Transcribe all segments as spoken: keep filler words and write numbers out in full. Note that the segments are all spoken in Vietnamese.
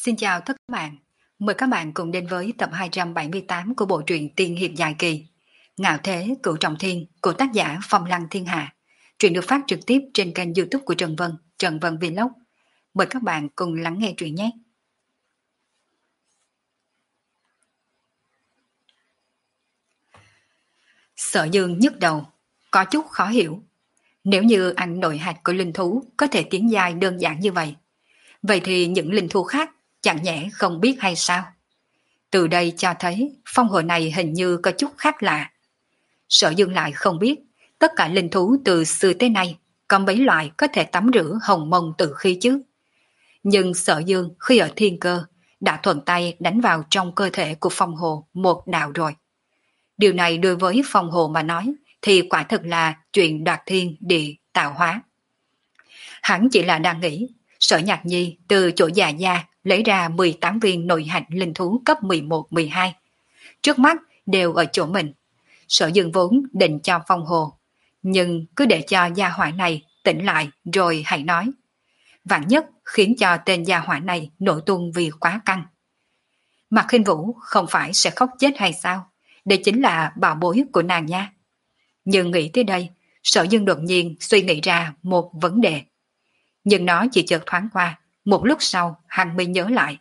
Xin chào tất cả các bạn. Mời các bạn cùng đến với tập hai trăm bảy mươi tám của bộ truyện tiên hiệp dài kỳ Ngạo Thế Cửu Trọng Thiên của tác giả Phong Lăng Thiên Hạ. Truyện được phát trực tiếp trên kênh YouTube của Trần Vân, Trần Vân Vlog. Mời các bạn cùng lắng nghe truyện nhé. Sở Dương nhức đầu, có chút khó hiểu. Nếu như anh nội hạch của linh thú có thể tiến dài đơn giản như vậy, vậy thì những linh thú khác chẳng nhẽ không biết hay sao? Từ đây cho thấy phong hồ này hình như có chút khác lạ. Sở Dương lại không biết tất cả linh thú từ xưa tới nay có mấy loại có thể tắm rửa hồng mông tự khí chứ. Nhưng Sở Dương khi ở thiên cơ đã thuận tay đánh vào trong cơ thể của phong hồ một đạo rồi. Điều này đối với phong hồ mà nói thì quả thực là chuyện đoạt thiên địa tạo hóa. Hắn chỉ là đang nghĩ Sở Nhạc Nhi từ chỗ già gia lấy ra mười tám viên nội hạch linh thú cấp mười một mười hai. Trước mắt đều ở chỗ mình. Sở Dương vốn định cho phong hồ, nhưng cứ để cho gia hỏa này tỉnh lại rồi hãy nói. Vạn nhất khiến cho tên gia hỏa này nổi tung vì quá căng. Mạc Khinh Vũ không phải sẽ khóc chết hay sao? Đây chính là bảo bối của nàng nha. Nhưng nghĩ tới đây, Sở Dương đột nhiên suy nghĩ ra một vấn đề. Nhưng nó chỉ chợt thoáng qua, một lúc sau hắn mới nhớ lại.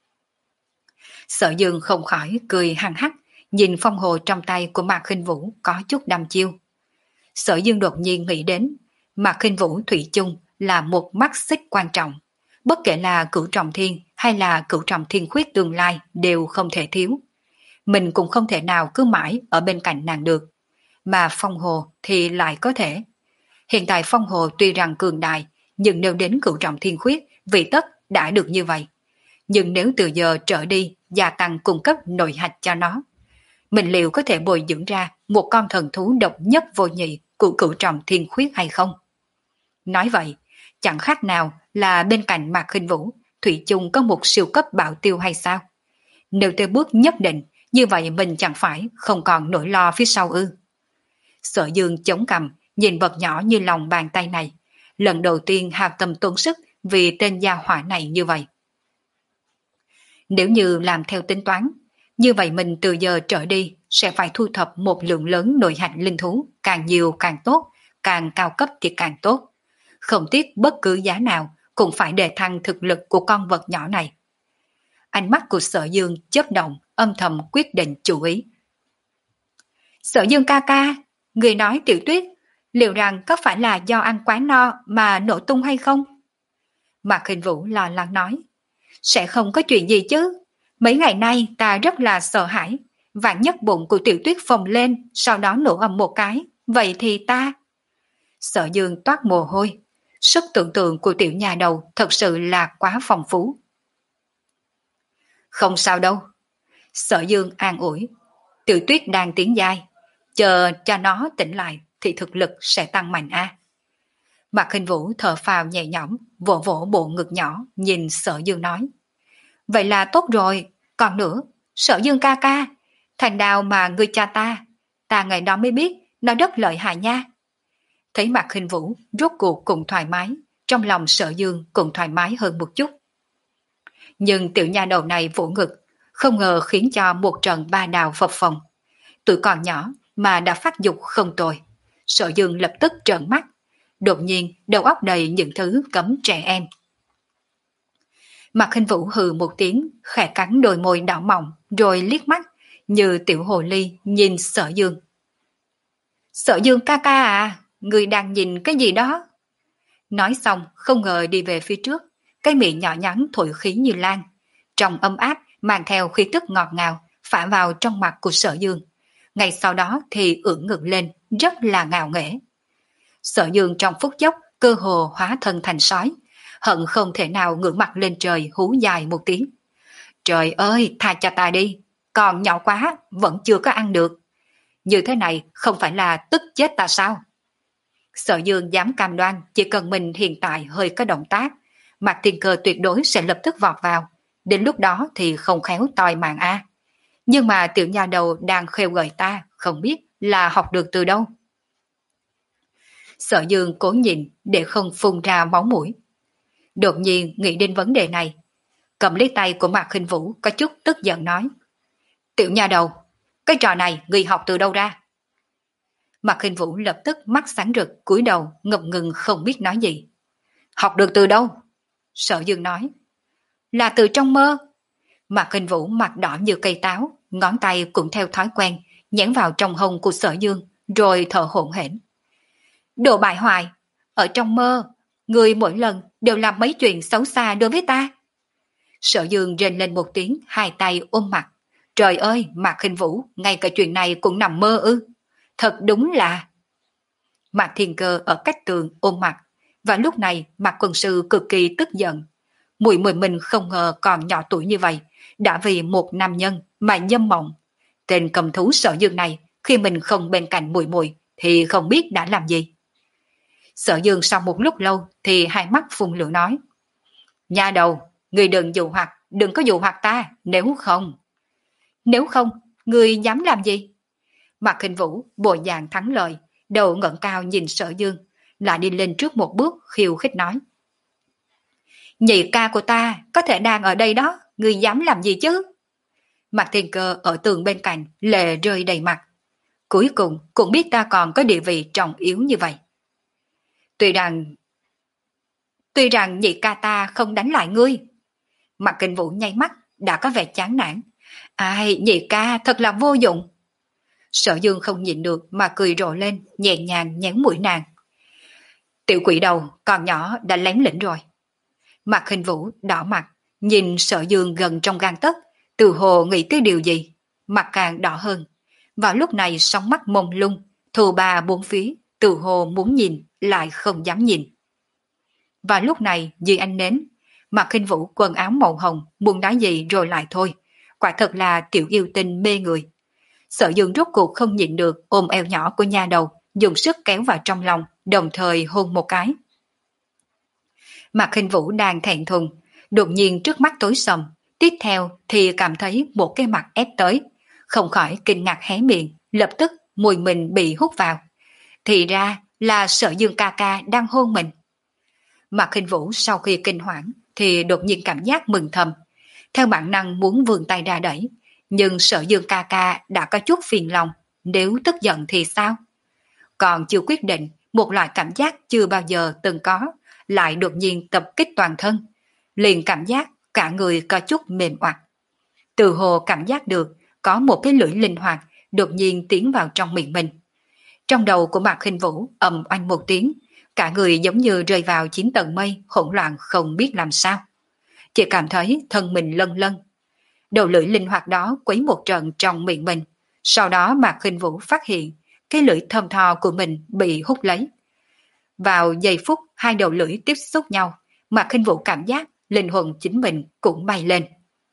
Sở Dương không khỏi cười hăng hắc, nhìn phong hồ trong tay của Mạc Khinh Vũ có chút đăm chiêu. Sở Dương đột nhiên nghĩ đến, Mạc Khinh Vũ thủy chung là một mắt xích quan trọng. Bất kể là Cửu Trọng Thiên hay là Cửu Trọng Thiên Khuyết tương lai đều không thể thiếu. Mình cũng không thể nào cứ mãi ở bên cạnh nàng được. Mà phong hồ thì lại có thể. Hiện tại phong hồ tuy rằng cường đại, nhưng nếu đến Cửu Trọng Thiên Khuyết, vị tất đã được như vậy. Nhưng nếu từ giờ trở đi gia tăng cung cấp nội hạch cho nó, mình liệu có thể bồi dưỡng ra một con thần thú độc nhất vô nhị của Cửu Trọng Thiên Khuyết hay không? Nói vậy, chẳng khác nào là bên cạnh Mạc Khinh Vũ, thủy chung có một siêu cấp bảo tiêu hay sao? Nếu tới bước nhất định, như vậy mình chẳng phải không còn nỗi lo phía sau ư? Sở Dương chống cằm, nhìn vật nhỏ như lòng bàn tay này, lần đầu tiên hao tâm tốn sức vì tên gia hỏa này như vậy. Nếu như làm theo tính toán, như vậy mình từ giờ trở đi sẽ phải thu thập một lượng lớn nội hạch linh thú, càng nhiều càng tốt, càng cao cấp thì càng tốt. Không tiếc bất cứ giá nào cũng phải đề thăng thực lực của con vật nhỏ này. Ánh mắt của Sở Dương chớp động, âm thầm quyết định chủ ý. Sở Dương ca ca, người nói Tiểu Tuyết, liệu rằng có phải là do ăn quá no mà nổ tung hay không? Mạc Khinh Vũ lo lắng nói. Sẽ không có chuyện gì chứ. Mấy ngày nay ta rất là sợ hãi. Vạn nhất bụng của Tiểu Tuyết phồng lên, sau đó nổ ầm một cái. Vậy thì ta... Sở Dương toát mồ hôi. Sức tưởng tượng của tiểu nhà đầu thật sự là quá phong phú. Không sao đâu. Sở Dương an ủi. Tiểu Tuyết đang tiến giai. Chờ cho nó tỉnh lại thì thực lực sẽ tăng mạnh a. À. Mạc Khinh Vũ thở phào nhẹ nhõm, vỗ vỗ bộ ngực nhỏ, nhìn Sở Dương nói. Vậy là tốt rồi, còn nữa, Sở Dương ca ca, thành đào mà người cha ta, ta ngày đó mới biết nó rất lợi hại nha. Thấy Mạc Khinh Vũ rốt cuộc cũng thoải mái, trong lòng Sở Dương cũng thoải mái hơn một chút. Nhưng tiểu nha đầu này vỗ ngực, không ngờ khiến cho một trận ba đào phập phồng. Tuổi còn nhỏ mà đã phát dục không tồi. Sở Dương lập tức trợn mắt, đột nhiên đầu óc đầy những thứ cấm trẻ em. Mạc Khinh Vũ hừ một tiếng, khẽ cắn đôi môi đỏ mọng, rồi liếc mắt như tiểu hồ ly nhìn Sở Dương. Sở Dương ca ca à, người đang nhìn cái gì đó? Nói xong không ngờ đi về phía trước, cái miệng nhỏ nhắn thổi khí như lan, trong ấm áp mang theo khí tức ngọt ngào phả vào trong mặt của Sở Dương. Ngay sau đó thì ưỡn ngực lên, rất là ngạo nghễ. Sở Dương trong phút chốc cơ hồ hóa thân thành sói, hận không thể nào ngửa mặt lên trời hú dài một tiếng. Trời ơi, tha cho ta đi, còn nhỏ quá, vẫn chưa có ăn được. Như thế này không phải là tức chết ta sao? Sở Dương dám cam đoan chỉ cần mình hiện tại hơi có động tác, Mạc Thiên Cơ tuyệt đối sẽ lập tức vọt vào. Đến lúc đó thì không khéo toi mạng a. Nhưng mà tiểu nhà đầu đang khêu gợi ta, không biết là học được từ đâu. Sở Dương cố nhìn để không phun ra máu mũi. Đột nhiên nghĩ đến vấn đề này. cầm lấy tay của Mạc Khinh Vũ có chút tức giận nói. Tiểu nha đầu, cái trò này người học từ đâu ra? Mạc Khinh Vũ lập tức mắt sáng rực cúi đầu ngập ngừng không biết nói gì. Học được từ đâu? Sở Dương nói. Là từ trong mơ. Mạc Khinh Vũ mặt đỏ như cây táo, ngón tay cũng theo thói quen nhét vào trong hông của Sở Dương, rồi thở hổn hển. Đồ bại hoại, ở trong mơ, người mỗi lần đều làm mấy chuyện xấu xa đối với ta. Sở Dương rên lên một tiếng, hai tay ôm mặt. Trời ơi, Mạc Khinh Vũ, ngay cả chuyện này cũng nằm mơ ư? Thật đúng là... Mạc Thiên Cơ ở cách tường ôm mặt, và lúc này Mạc Quân Sư cực kỳ tức giận. Muội muội mình không ngờ còn nhỏ tuổi như vậy, đã vì một nam nhân mà nhâm mộng. Tên cầm thú Sở Dương này, khi mình không bên cạnh muội muội thì không biết đã làm gì. Sở Dương sau một lúc lâu thì hai mắt phun lửa nói. Nha đầu, người đừng dụ hoặc, đừng có dụ hoặc ta, nếu không... Nếu không, người dám làm gì? Mạc Khinh Vũ bộ dạng thắng lợi, đầu ngẩng cao nhìn Sở Dương, lại đi lên trước một bước khiêu khích nói. Nhị ca của ta có thể đang ở đây đó, người dám làm gì chứ? Mạc Thiên Cơ ở tường bên cạnh lệ rơi đầy mặt. Cuối cùng cũng biết ta còn có địa vị trọng yếu như vậy. Tuy rằng Tuy rằng nhị ca ta không đánh lại ngươi. Mạc Khinh Vũ nháy mắt đã có vẻ chán nản. Ai, nhị ca thật là vô dụng. Sở Dương không nhịn được mà cười rộ lên, nhẹ nhàng nhéo mũi nàng. Tiểu quỷ đầu còn nhỏ đã lén lĩnh rồi. Mạc Khinh Vũ đỏ mặt, nhìn Sở Dương gần trong gang tấc, từ hồ nghĩ tới điều gì, mặt càng đỏ hơn. Vào lúc này sóng mắt mông lung, thù bà bốn phía, từ hồ muốn nhìn lại không dám nhìn. Và lúc này dưới ánh nến, Mạc Khinh Vũ quần áo màu hồng muốn nói gì rồi lại thôi, quả thật là tiểu yêu tinh mê người. Sở Dương rốt cuộc không nhịn được ôm eo nhỏ của nha đầu, dùng sức kéo vào trong lòng, đồng thời hôn một cái. Mạc Khinh Vũ đang thẹn thùng, đột nhiên trước mắt tối sầm, tiếp theo thì cảm thấy một cái mặt ép tới, không khỏi kinh ngạc hé miệng, lập tức mùi mình bị hút vào. Thì ra là Sở Dương ca ca đang hôn mình. Mạc Khinh Vũ sau khi kinh hoảng thì đột nhiên cảm giác mừng thầm, theo bản năng muốn vươn tay ra đẩy, nhưng Sở Dương ca ca đã có chút phiền lòng, nếu tức giận thì sao? Còn chưa quyết định, một loại cảm giác chưa bao giờ từng có, lại đột nhiên tập kích toàn thân, liền cảm giác cả người có chút mềm oặt. Từ hồ cảm giác được có một cái lưỡi linh hoạt đột nhiên tiến vào trong miệng mình. Trong đầu của Mạc Khinh Vũ ầm oanh một tiếng, cả người giống như rơi vào chín tầng mây, hỗn loạn không biết làm sao. Chỉ cảm thấy thân mình lân lân. Đầu lưỡi linh hoạt đó quấy một trận trong miệng mình, sau đó Mạc Khinh Vũ phát hiện cái lưỡi thơm tho của mình bị hút lấy. Vào giây phút hai đầu lưỡi tiếp xúc nhau, Mạc Khinh Vũ cảm giác linh hồn chính mình cũng bay lên.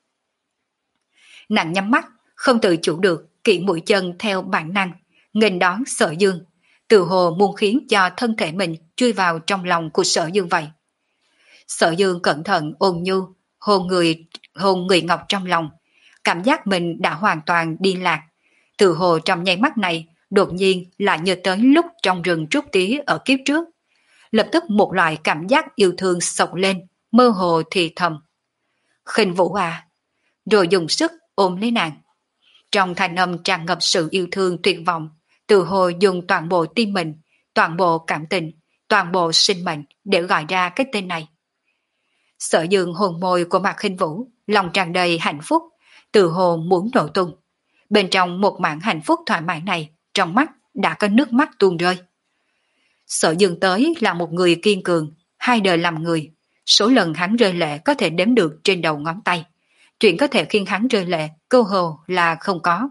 Nàng nhắm mắt, không tự chủ được, kỵ mũi chân theo bản năng, nghênh đón Sở Dương, từ hồ muốn khiến cho thân thể mình chui vào trong lòng của Sở Dương vậy. Sở Dương cẩn thận ôn nhu, hôn người, hôn người ngọc trong lòng, cảm giác mình đã hoàn toàn đi lạc. Từ hồ trong nháy mắt này, đột nhiên lại nhớ tới lúc trong rừng trúc tía ở kiếp trước. Lập tức một loại cảm giác yêu thương sộc lên, mơ hồ thì thầm. Khinh Vũ à, rồi dùng sức ôm lấy nàng. Trong thanh âm tràn ngập sự yêu thương tuyệt vọng, từ hồ dùng toàn bộ tim mình, toàn bộ cảm tình, toàn bộ sinh mệnh để gọi ra cái tên này. Sở Dương hồn môi của Mạc Khinh Vũ, lòng tràn đầy hạnh phúc, từ hồ muốn nổ tung. Bên trong một mảng hạnh phúc thoải mái này, trong mắt đã có nước mắt tuôn rơi. Sở Dương tới là một người kiên cường, hai đời làm người. Số lần hắn rơi lệ có thể đếm được trên đầu ngón tay. Chuyện có thể khiến hắn rơi lệ, cơ hồ là không có.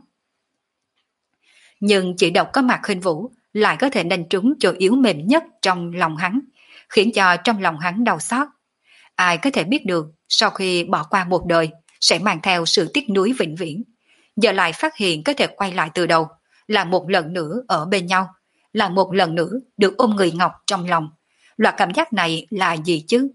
Nhưng chỉ độc có Mạc Khinh Vũ lại có thể đánh trúng chỗ yếu mềm nhất trong lòng hắn, khiến cho trong lòng hắn đau xót. Ai có thể biết được sau khi bỏ qua một đời sẽ mang theo sự tiếc nuối vĩnh viễn. Giờ lại phát hiện có thể quay lại từ đầu, là một lần nữa ở bên nhau, là một lần nữa được ôm người ngọc trong lòng. Loại cảm giác này là gì chứ?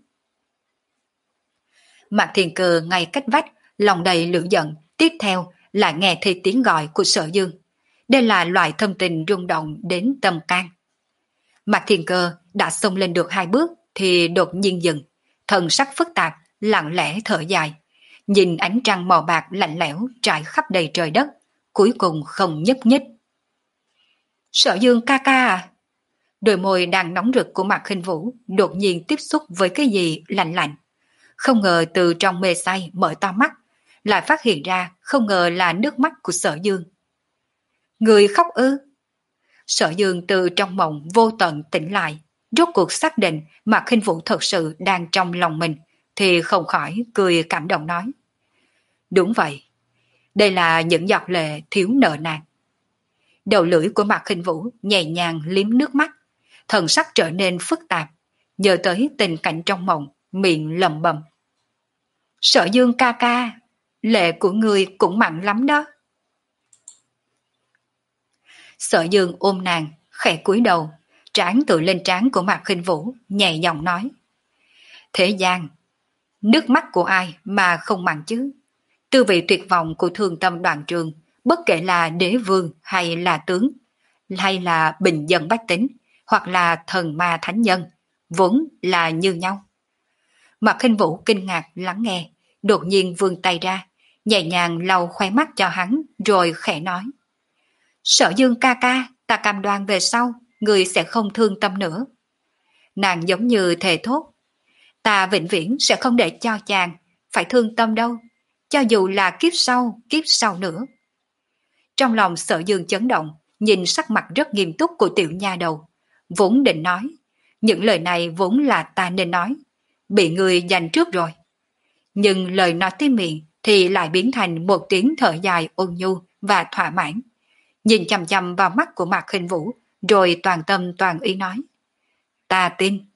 Mạc Thiên Cơ ngay cách vách, lòng đầy lửa giận, tiếp theo lại nghe thấy tiếng gọi của Sở Dương. Đây là loại thâm tình rung động đến tâm can. Mạc Thiên Cơ đã xông lên được hai bước thì đột nhiên dừng, thần sắc phức tạp, lặng lẽ thở dài, nhìn ánh trăng màu bạc lạnh lẽo trải khắp đầy trời đất, cuối cùng không nhúc nhích. Sở Dương ca ca à? Đôi môi đang nóng rực của Mạc Khinh Vũ đột nhiên tiếp xúc với cái gì lạnh lạnh. Không ngờ từ trong mê say mở to mắt, lại phát hiện ra không ngờ là nước mắt của Sở Dương. Người khóc ư? Sở Dương từ trong mộng vô tận tỉnh lại, rốt cuộc xác định Mạc Khinh Vũ thật sự đang trong lòng mình, thì không khỏi cười cảm động nói. Đúng vậy, đây là những giọt lệ thiếu nợ nàn. Đầu lưỡi của Mạc Khinh Vũ nhẹ nhàng liếm nước mắt, thần sắc trở nên phức tạp, nhớ tới tình cảnh trong mộng, miệng lẩm bẩm. Sở Dương ca ca, lệ của người cũng mặn lắm đó. Sở Dương ôm nàng, khẽ cúi đầu, trán tựa lên trán của Mạc Khinh Vũ, nhẹ giọng nói. Thế gian, nước mắt của ai mà không mặn chứ? Tư vị tuyệt vọng của Thương Tâm Đoàn Trường, bất kể là đế vương hay là tướng, hay là bình dân bách tính, hoặc là thần ma thánh nhân, vốn là như nhau. Mạc Khinh Vũ kinh ngạc lắng nghe, đột nhiên vươn tay ra, nhẹ nhàng lau khóe mắt cho hắn, rồi khẽ nói. Sở Dương ca ca, ta cam đoan về sau, người sẽ không thương tâm nữa. Nàng giống như thề thốt. Ta vĩnh viễn sẽ không để cho chàng phải thương tâm đâu, cho dù là kiếp sau, kiếp sau nữa. Trong lòng Sở Dương chấn động, nhìn sắc mặt rất nghiêm túc của tiểu nha đầu, vốn định nói. Những lời này vốn là ta nên nói, bị người giành trước rồi. Nhưng lời nói tới miệng thì lại biến thành một tiếng thở dài ôn nhu và thỏa mãn. Nhìn chằm chằm vào mắt của Mạc Khinh Vũ, rồi toàn tâm toàn ý nói. Ta tin.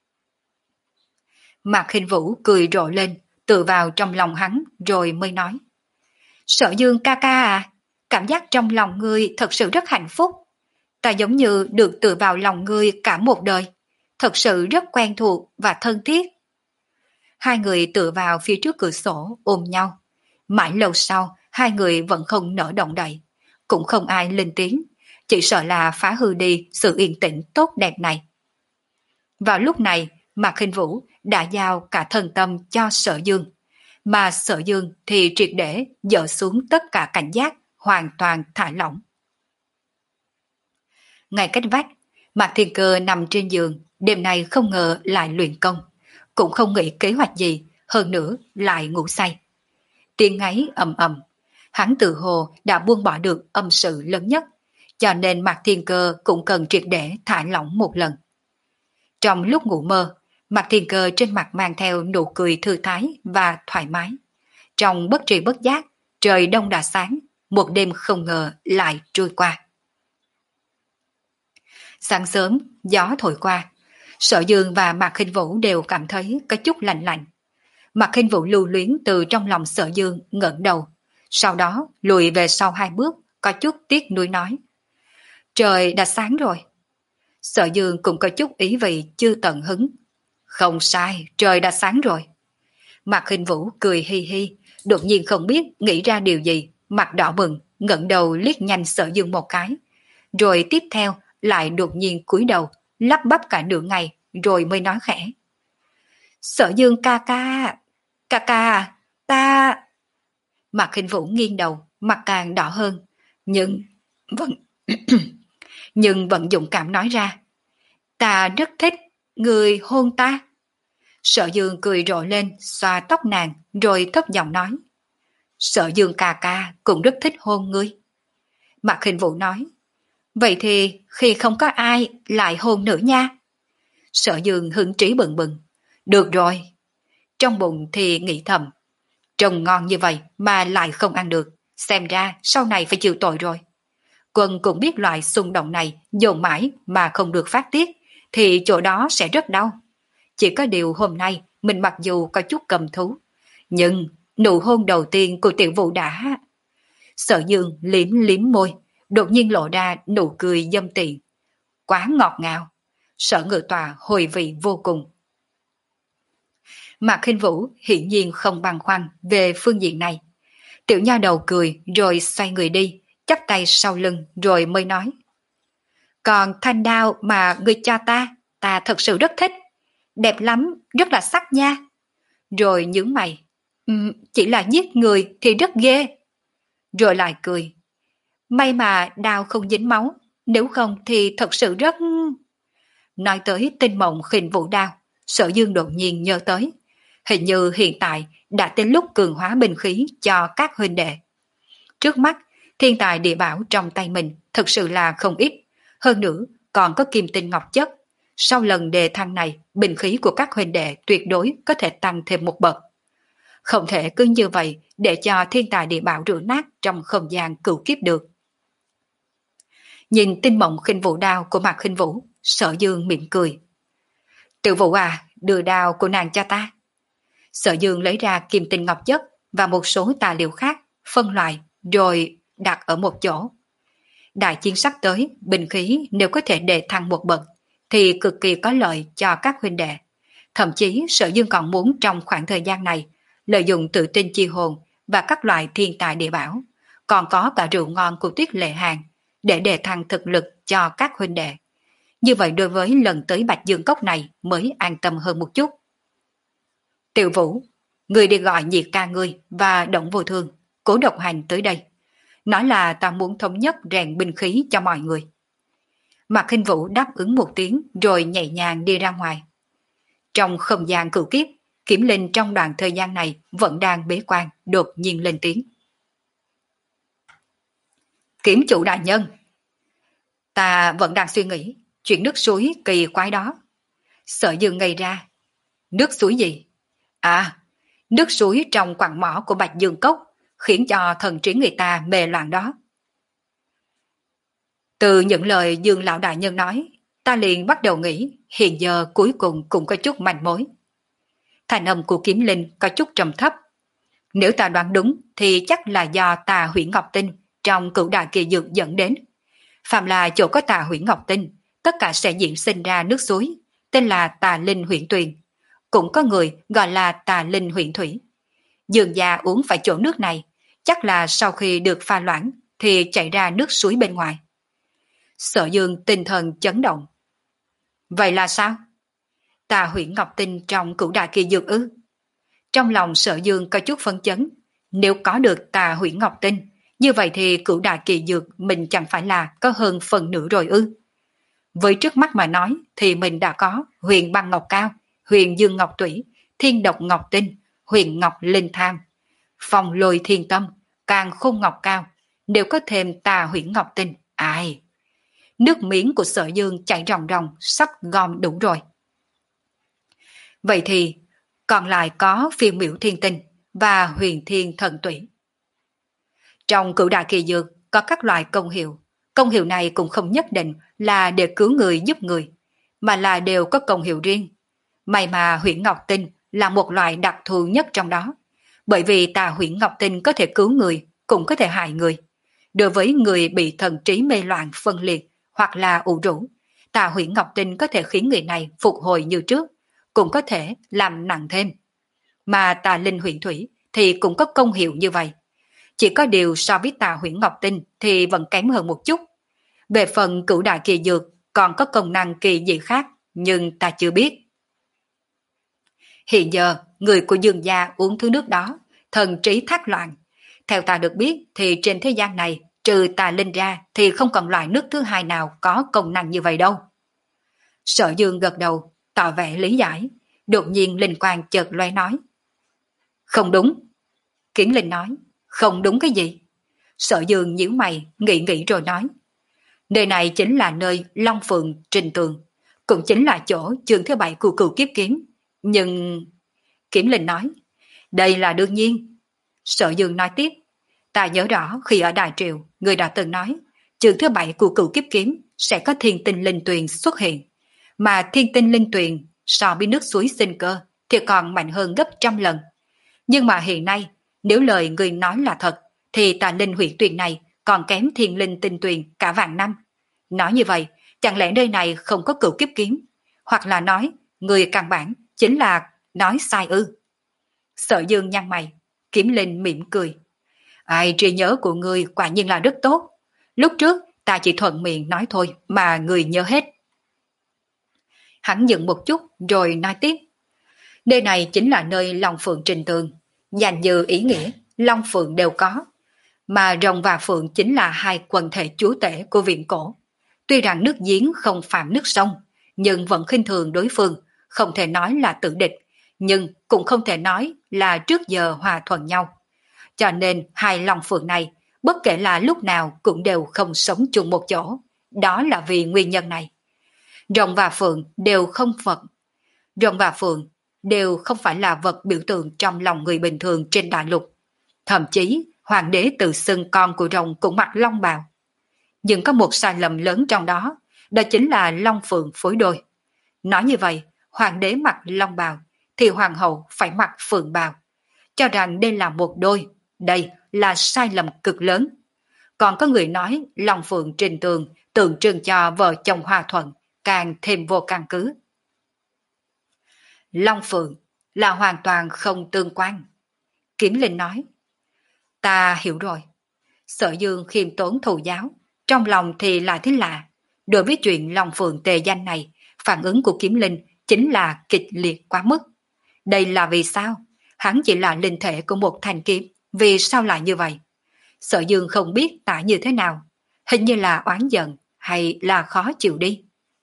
Mạc Khinh Vũ cười rộ lên, tựa vào trong lòng hắn, rồi mới nói. Sở Dương ca ca à, cảm giác trong lòng ngươi thật sự rất hạnh phúc. Ta giống như được tựa vào lòng ngươi cả một đời, thật sự rất quen thuộc và thân thiết. Hai người tựa vào phía trước cửa sổ ôm nhau. Mãi lâu sau, hai người vẫn không nở động đậy, cũng không ai lên tiếng, chỉ sợ là phá hư đi sự yên tĩnh tốt đẹp này. Vào lúc này, Mạc Khinh Vũ đã giao cả thân tâm cho Sở Dương, mà Sở Dương thì triệt để dỡ xuống tất cả cảnh giác, hoàn toàn thả lỏng. Ngay cách vách, Mạc Thiên Cơ nằm trên giường, đêm nay không ngờ lại luyện công, cũng không nghĩ kế hoạch gì, hơn nữa lại ngủ say. Tiếng ngáy ầm ầm, hắn tự hồ đã buông bỏ được âm sự lớn nhất, cho nên Mạc Thiên Cơ cũng cần triệt để thả lỏng một lần. Trong lúc ngủ mơ, Mạc Thiên Cơ trên mặt mang theo nụ cười thư thái và thoải mái. Trong bất tri bất giác, trời đông đã sáng, một đêm không ngờ lại trôi qua. Sáng sớm, gió thổi qua, Sở Dương và Mạc Khinh Vũ đều cảm thấy có chút lạnh lạnh. Mạc Khinh Vũ lưu luyến từ trong lòng Sở Dương ngẩng đầu, sau đó lùi về sau hai bước, có chút tiếc nuối nói. Trời đã sáng rồi. Sở Dương cũng có chút ý vị chưa tận hứng. Không sai, trời đã sáng rồi. Mạc Khinh Vũ cười hi hi, đột nhiên không biết nghĩ ra điều gì, mặt đỏ bừng, ngẩng đầu liếc nhanh Sở Dương một cái, rồi tiếp theo lại đột nhiên cúi đầu, lắp bắp cả nửa ngày, rồi mới nói khẽ. Sở Dương ca ca, ca ca, ta... Mạc Khinh Vũ nghiêng đầu, mặt càng đỏ hơn, nhưng vẫn nhưng vẫn dũng cảm nói ra. Ta rất thích người hôn ta. Sở Dương cười rộ lên, xoa tóc nàng, rồi thấp giọng nói. Sở Dương ca ca cũng rất thích hôn ngươi. Mạc Khinh Vũ nói. Vậy thì khi không có ai lại hôn nữa nha. Sở Dương hứng trí bừng bừng. Được rồi. Trong bụng thì nghĩ thầm. Trông ngon như vậy mà lại không ăn được, xem ra sau này phải chịu tội rồi. Quân cũng biết loại xung động này dồn mãi mà không được phát tiết, thì chỗ đó sẽ rất đau. Chỉ có điều hôm nay mình mặc dù có chút cầm thú, nhưng nụ hôn đầu tiên của Tiểu Vũ đã... Sở Dương liếm liếm môi, đột nhiên lộ ra nụ cười dâm tiện. Quá ngọt ngào. Sở Ngự Tòa hồi vị vô cùng. Mạc Khinh Vũ hiển nhiên không băn khoăn về phương diện này. Tiểu nha đầu cười rồi xoay người đi, chắp tay sau lưng rồi mới nói. Còn thanh đao mà ngươi cho ta, ta thật sự rất thích. Đẹp lắm, rất là sắc nha. Rồi nhướng mày. Ừm, chỉ là giết người thì rất ghê. Rồi lại cười. May mà đao không dính máu, nếu không thì thật sự rất... Nói tới tinh mộng khinh vũ đao, Sở Dương đột nhiên nhớ tới. Hình như hiện tại đã đến lúc cường hóa binh khí cho các huynh đệ. Trước mắt, thiên tài địa bảo trong tay mình thực sự là không ít. Hơn nữa, còn có kim tinh ngọc chất. Sau lần đề thăng này, binh khí của các huynh đệ tuyệt đối có thể tăng thêm một bậc. Không thể cứ như vậy để cho thiên tài địa bảo rửa nát trong không gian cửu kiếp được. Nhìn tinh mộng khinh vũ đao của Mạc Khinh Vũ, Sở Dương mỉm cười. Tiểu Vũ à, đưa đao của nàng cho ta. Sở Dương lấy ra kim tinh ngọc chất và một số tài liệu khác, phân loại, rồi đặt ở một chỗ. Đại chiến sắp tới, binh khí nếu có thể đề thăng một bậc, thì cực kỳ có lợi cho các huynh đệ. Thậm chí Sở Dương còn muốn trong khoảng thời gian này, lợi dụng tự tin chi hồn và các loại thiên tài địa bảo, còn có cả rượu ngon của Tuyết Lệ Hàng, để đề thăng thực lực cho các huynh đệ. Như vậy đối với lần tới Bạch Dương Cốc này mới an tâm hơn một chút. Tiểu Vũ, người đi gọi Nhiệt ca ngươi và Động Vô Thương, Cố Độc Hành tới đây. Nói là ta muốn thống nhất rèn binh khí cho mọi người. Mạc Khinh Vũ đáp ứng một tiếng rồi nhẹ nhàng đi ra ngoài. Trong không gian cửu kiếp, Kiểm Linh trong đoạn thời gian này vẫn đang bế quan, đột nhiên lên tiếng. Kiểm chủ đại nhân, ta vẫn đang suy nghĩ chuyện nước suối kỳ quái đó. Sở Dương ngây ra. Nước suối gì? À, nước suối trong quặng mỏ của Bạch Dương Cốc khiến cho thần trí người ta mê loạn đó. Từ những lời Dương lão đại nhân nói, ta liền bắt đầu nghĩ hiện giờ cuối cùng cũng có chút manh mối. Thành âm của Kiếm Linh có chút trầm thấp. Nếu ta đoán đúng thì chắc là do tà Hủy Ngọc Tinh trong cửu đại kỳ dược dẫn đến. Phạm là chỗ có tà Hủy Ngọc Tinh, tất cả sẽ diễn sinh ra nước suối, tên là tà linh huyện tuyền. Cũng có người gọi là tà linh huyện thủy. Dương gia uống phải chỗ nước này, chắc là sau khi được pha loãng thì chảy ra nước suối bên ngoài. Sở Dương tinh thần chấn động. Vậy là sao? Tà Hủy Ngọc Tinh trong cửu đại kỳ dược ư? Trong lòng Sở Dương có chút phân chấn. Nếu có được tà Hủy Ngọc Tinh, như vậy thì cửu đại kỳ dược mình chẳng phải là có hơn phần nửa rồi ư? Với trước mắt mà nói thì mình đã có huyền băng ngọc cao, huyền dương ngọc tủy, thiên độc ngọc tinh, huyền ngọc linh tham, phong lôi thiên tâm, càng khôn ngọc cao, đều có thêm tà Hủy Ngọc Tinh. Ai? Nước miếng của Sở Dương chảy ròng ròng, sắp gom đủ rồi. Vậy thì còn lại có phiêu miểu thiên tinh và huyền thiên thần tủy. Trong cửu đại kỳ dược có các loại công hiệu. Công hiệu này cũng không nhất định là để cứu người giúp người, mà là đều có công hiệu riêng. May mà Hủy Ngọc Tinh là một loại đặc thù nhất trong đó. Bởi vì tà Hủy Ngọc Tinh có thể cứu người, cũng có thể hại người. Đối với người bị thần trí mê loạn phân liệt hoặc là ủ rũ, tà Hủy Ngọc Tinh có thể khiến người này phục hồi như trước, cũng có thể làm nặng thêm. Mà tà linh huyền thủy thì cũng có công hiệu như vậy. Chỉ có điều so với tà Hủy Ngọc Tinh thì vẫn kém hơn một chút. Về phần cửu đại kỳ dược còn có công năng kỳ dị khác, nhưng ta chưa biết. Hiện giờ, người của Dương gia uống thứ nước đó, thần trí thác loạn. Theo ta được biết thì trên thế gian này, trừ tà linh ra thì không còn loại nước thứ hai nào có công năng như vậy đâu. Sở Dương gật đầu, tỏ vẻ lý giải, đột nhiên linh quang chợt lóe nói. Không đúng. Kiến Linh nói, không đúng cái gì? Sở Dương nhíu mày, nghĩ nghĩ rồi nói. Nơi này chính là nơi Long Phượng Trình Tường, cũng chính là chỗ chương thứ bảy của cửu kiếp kiếm. Nhưng... Kiểm Linh nói, đây là đương nhiên. Sở Dương nói tiếp, ta nhớ rõ khi ở Đại Triều, người đã từng nói, chương thứ bảy của cửu kiếp kiếm sẽ có thiên tinh linh tuyền xuất hiện. Mà thiên tinh linh tuyền so với nước suối sinh cơ thì còn mạnh hơn gấp trăm lần. Nhưng mà hiện nay, nếu lời người nói là thật, thì tà linh huyện tuyền này còn kém thiên linh tinh tuyền cả vạn năm. Nói như vậy, chẳng lẽ nơi này không có cửu kiếp kiếm? Hoặc là nói, người căn bản chính là nói sai ư? Sở Dương nhăn mày, Kiếm Linh mỉm cười. Ai, trí nhớ của người quả nhiên là rất tốt. Lúc trước ta chỉ thuận miệng nói thôi mà người nhớ hết. Hắn dừng một chút rồi nói tiếp. Nơi này chính là nơi Long Phượng Trình Tường. Dành như ý nghĩa, Long Phượng đều có, mà Rồng và Phượng chính là hai quần thể chúa tể của viễn cổ. Tuy rằng nước giếng không phạm nước sông, nhưng vẫn khinh thường đối phương, không thể nói là tử địch, nhưng cũng không thể nói là trước giờ hòa thuận nhau. Cho nên hai Long Phượng này, bất kể là lúc nào cũng đều không sống chung một chỗ, đó là vì nguyên nhân này. Rồng và Phượng đều không Phật. Rồng và Phượng đều không phải là vật biểu tượng trong lòng người bình thường trên đại lục. Thậm chí, hoàng đế tự xưng con của rồng cũng mặc long bào. Nhưng có một sai lầm lớn trong đó, đó chính là Long Phượng phối đôi. Nói như vậy, hoàng đế mặc long bào, thì hoàng hậu phải mặc phượng bào. Cho rằng đây là một đôi, đây là sai lầm cực lớn. Còn có người nói Long Phượng trình tường tượng trưng cho vợ chồng hòa thuận, càng thêm vô căn cứ. Long Phượng là hoàn toàn không tương quan. Kiếm Linh nói, ta hiểu rồi. Sở Dương khiêm tốn thù giáo, trong lòng thì lại thấy lạ. Đối với chuyện Long Phượng tề danh này, phản ứng của Kiếm Linh chính là kịch liệt quá mức. Đây là vì sao? Hắn chỉ là linh thể của một thanh kiếm, vì sao lại như vậy? Sở Dương không biết tả như thế nào, hình như là oán giận hay là khó chịu đi.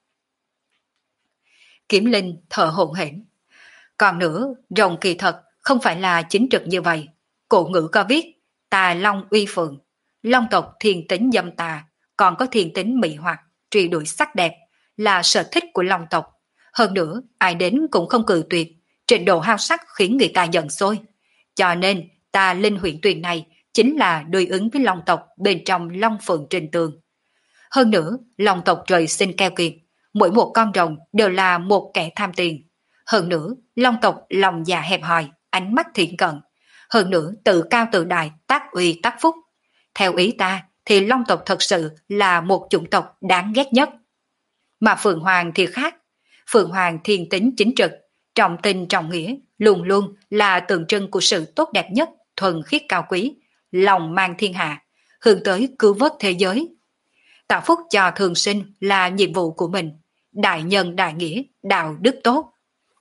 Kiếm Linh thở hổn hển. Còn nữa, rồng kỳ thật không phải là chính trực như vậy. Cổ ngữ có viết, tà long uy phượng, long tộc thiên tính dâm tà, còn có thiên tính mị hoặc, truy đuổi sắc đẹp, là sở thích của long tộc. Hơn nữa, ai đến cũng không cự tuyệt, trình độ hao sắc khiến người ta giận sôi. Cho nên, tà linh huyện tuyền này chính là đối ứng với long tộc bên trong long phượng trình tường. Hơn nữa, long tộc trời sinh keo kiệt, mỗi một con rồng đều là một kẻ tham tiền. Hơn nữa, long tộc lòng dạ hẹp hòi, ánh mắt thiện cận. Hơn nữa, tự cao tự đại, tác uy tác phúc. Theo ý ta, thì long tộc thật sự là một chủng tộc đáng ghét nhất. Mà Phượng Hoàng thì khác. Phượng Hoàng thiên tính chính trực, trọng tình trọng nghĩa, luôn luôn là tượng trưng của sự tốt đẹp nhất, thuần khiết cao quý, lòng mang thiên hạ, hướng tới cứu vớt thế giới. Tạo phúc cho thường sinh là nhiệm vụ của mình, đại nhân đại nghĩa, đạo đức tốt.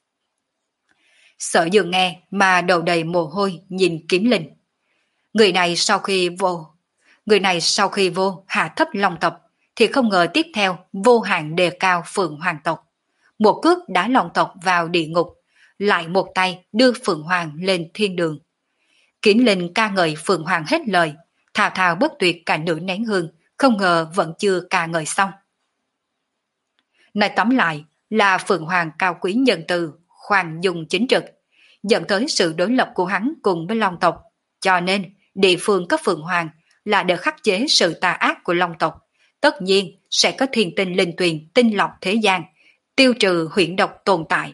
Sở Dương nghe mà đầu đầy mồ hôi nhìn Kiếm Linh. Người này sau khi vô, người này sau khi vô hạ thấp long tộc, thì không ngờ tiếp theo vô hạn đề cao Phượng Hoàng tộc. Một cước đá long tộc vào địa ngục, lại một tay đưa Phượng Hoàng lên thiên đường. Kiếm Linh ca ngợi Phượng Hoàng hết lời, thao thao bất tuyệt cả nửa nén hương, không ngờ vẫn chưa ca ngợi xong. Nói tóm lại là Phượng Hoàng cao quý nhân từ, khoan dung chính trực, dẫn tới sự đối lập của hắn cùng với long tộc. Cho nên địa phương có Phượng Hoàng là để khắc chế sự tà ác của long tộc. Tất nhiên sẽ có thiên tinh linh tuyền tinh lọc thế gian, tiêu trừ huyễn độc tồn tại.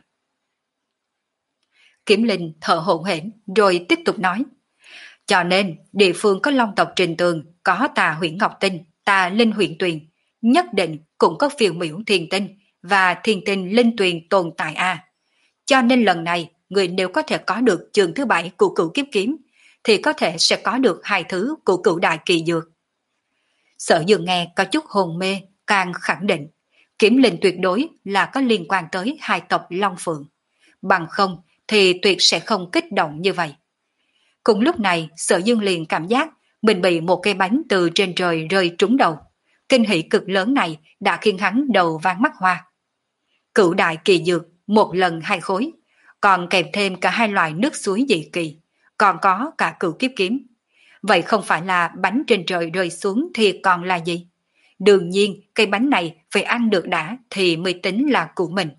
Kiếm Linh thở hổn hển rồi tiếp tục nói. Cho nên địa phương có long tộc trình tường, có tà huyễn ngọc tinh, tà linh huyễn tuyền, nhất định cũng có phiêu miểu thiên tinh và thiên tinh linh tuyền tồn tại a. À. Cho nên lần này người nếu có thể có được chương thứ bảy của cửu kiếp kiếm, thì có thể sẽ có được hai thứ của cửu đại kỳ dược. Sở Dương nghe có chút hồn mê, càng khẳng định Kiếm Linh tuyệt đối là có liên quan tới hai tộc Long Phượng. Bằng không thì tuyệt sẽ không kích động như vậy. Cùng lúc này, Sở Dương liền cảm giác mình bị một cây bánh từ trên trời rơi trúng đầu. Kinh hỉ cực lớn này đã khiến hắn đầu váng mắt hoa. Cửu đại kỳ dược, một lần hai khối, còn kèm thêm cả hai loại nước suối dị kỳ, còn có cả cửu kiếp kiếm. Vậy không phải là bánh trên trời rơi xuống thì còn là gì? Đương nhiên cây bánh này phải ăn được đã thì mới tính là của mình.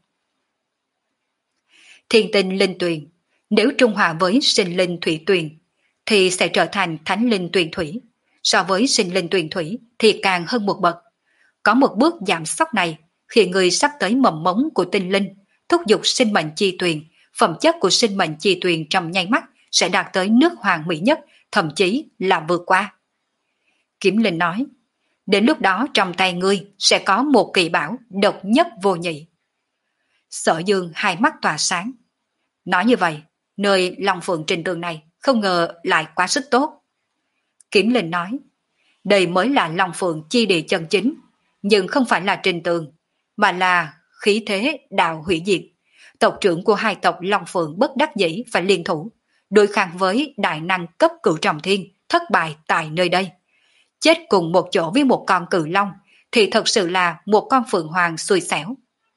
Thiên tinh linh tuyền, nếu trung hòa với sinh linh thủy tuyền thì sẽ trở thành thánh linh tuyền thủy. So với sinh linh tuyền thủy thì càng hơn một bậc. Có một bước giảm sóc này khi người sắp tới mầm mống của tinh linh, thúc giục sinh mệnh chi tuyền, phẩm chất của sinh mệnh chi tuyền trong nháy mắt sẽ đạt tới nước hoàng mỹ nhất, thậm chí là vượt qua. Kiếm Linh nói, đến lúc đó trong tay ngươi sẽ có một kỳ bảo độc nhất vô nhị. Sở Dương hai mắt tỏa sáng. Nói như vậy, nơi Long Phượng trình tường này không ngờ lại quá sức tốt. Kiếm Linh nói, đây mới là Long Phượng chi địa chân chính, nhưng không phải là trình tường, mà là khí thế đạo hủy diệt. Tộc trưởng của hai tộc Long Phượng bất đắc dĩ phải liên thủ, đối kháng với đại năng cấp cửu trọng thiên, thất bại tại nơi đây. Chết cùng một chỗ với một con cự long thì thật sự là một con phượng hoàng xui xẻo.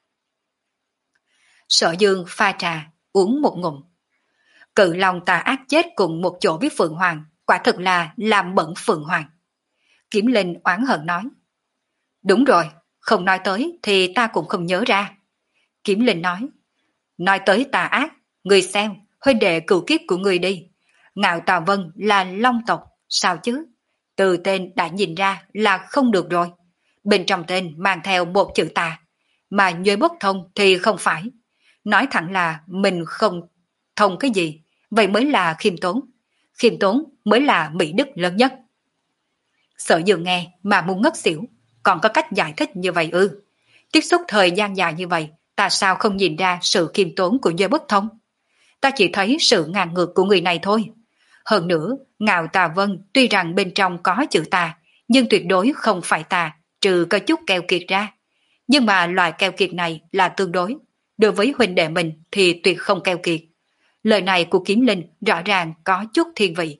Sở Dương pha trà, uống một ngụm. Cự long tà ác chết cùng một chỗ với phượng hoàng, quả thực là làm bẩn phượng hoàng. Kiếm Linh oán hận nói. Đúng rồi, không nói tới thì ta cũng không nhớ ra. Kiếm Linh nói. Nói tới tà ác, người xem, huynh đệ cửu kiếp của người đi. Ngạo Tà Vân là long tộc, sao chứ? Từ tên đã nhìn ra là không được rồi. Bên trong tên mang theo một chữ tà, mà nhuê bất thông thì không phải. Nói thẳng là mình không thông cái gì, vậy mới là khiêm tốn. Khiêm tốn mới là mỹ đức lớn nhất. Sở Dương nghe mà muốn ngất xỉu, còn có cách giải thích như vậy ư? Tiếp xúc thời gian dài như vậy, ta sao không nhìn ra sự khiêm tốn của nhuê bất thông? Ta chỉ thấy sự ngang ngược của người này thôi. Hơn nữa, Ngạo Tà Vân tuy rằng bên trong có chữ tà, nhưng tuyệt đối không phải tà, trừ có chút keo kiệt ra. Nhưng mà loại keo kiệt này là tương đối. Đối với huynh đệ mình thì tuyệt không keo kiệt. Lời này của Kiếm Linh rõ ràng có chút thiên vị.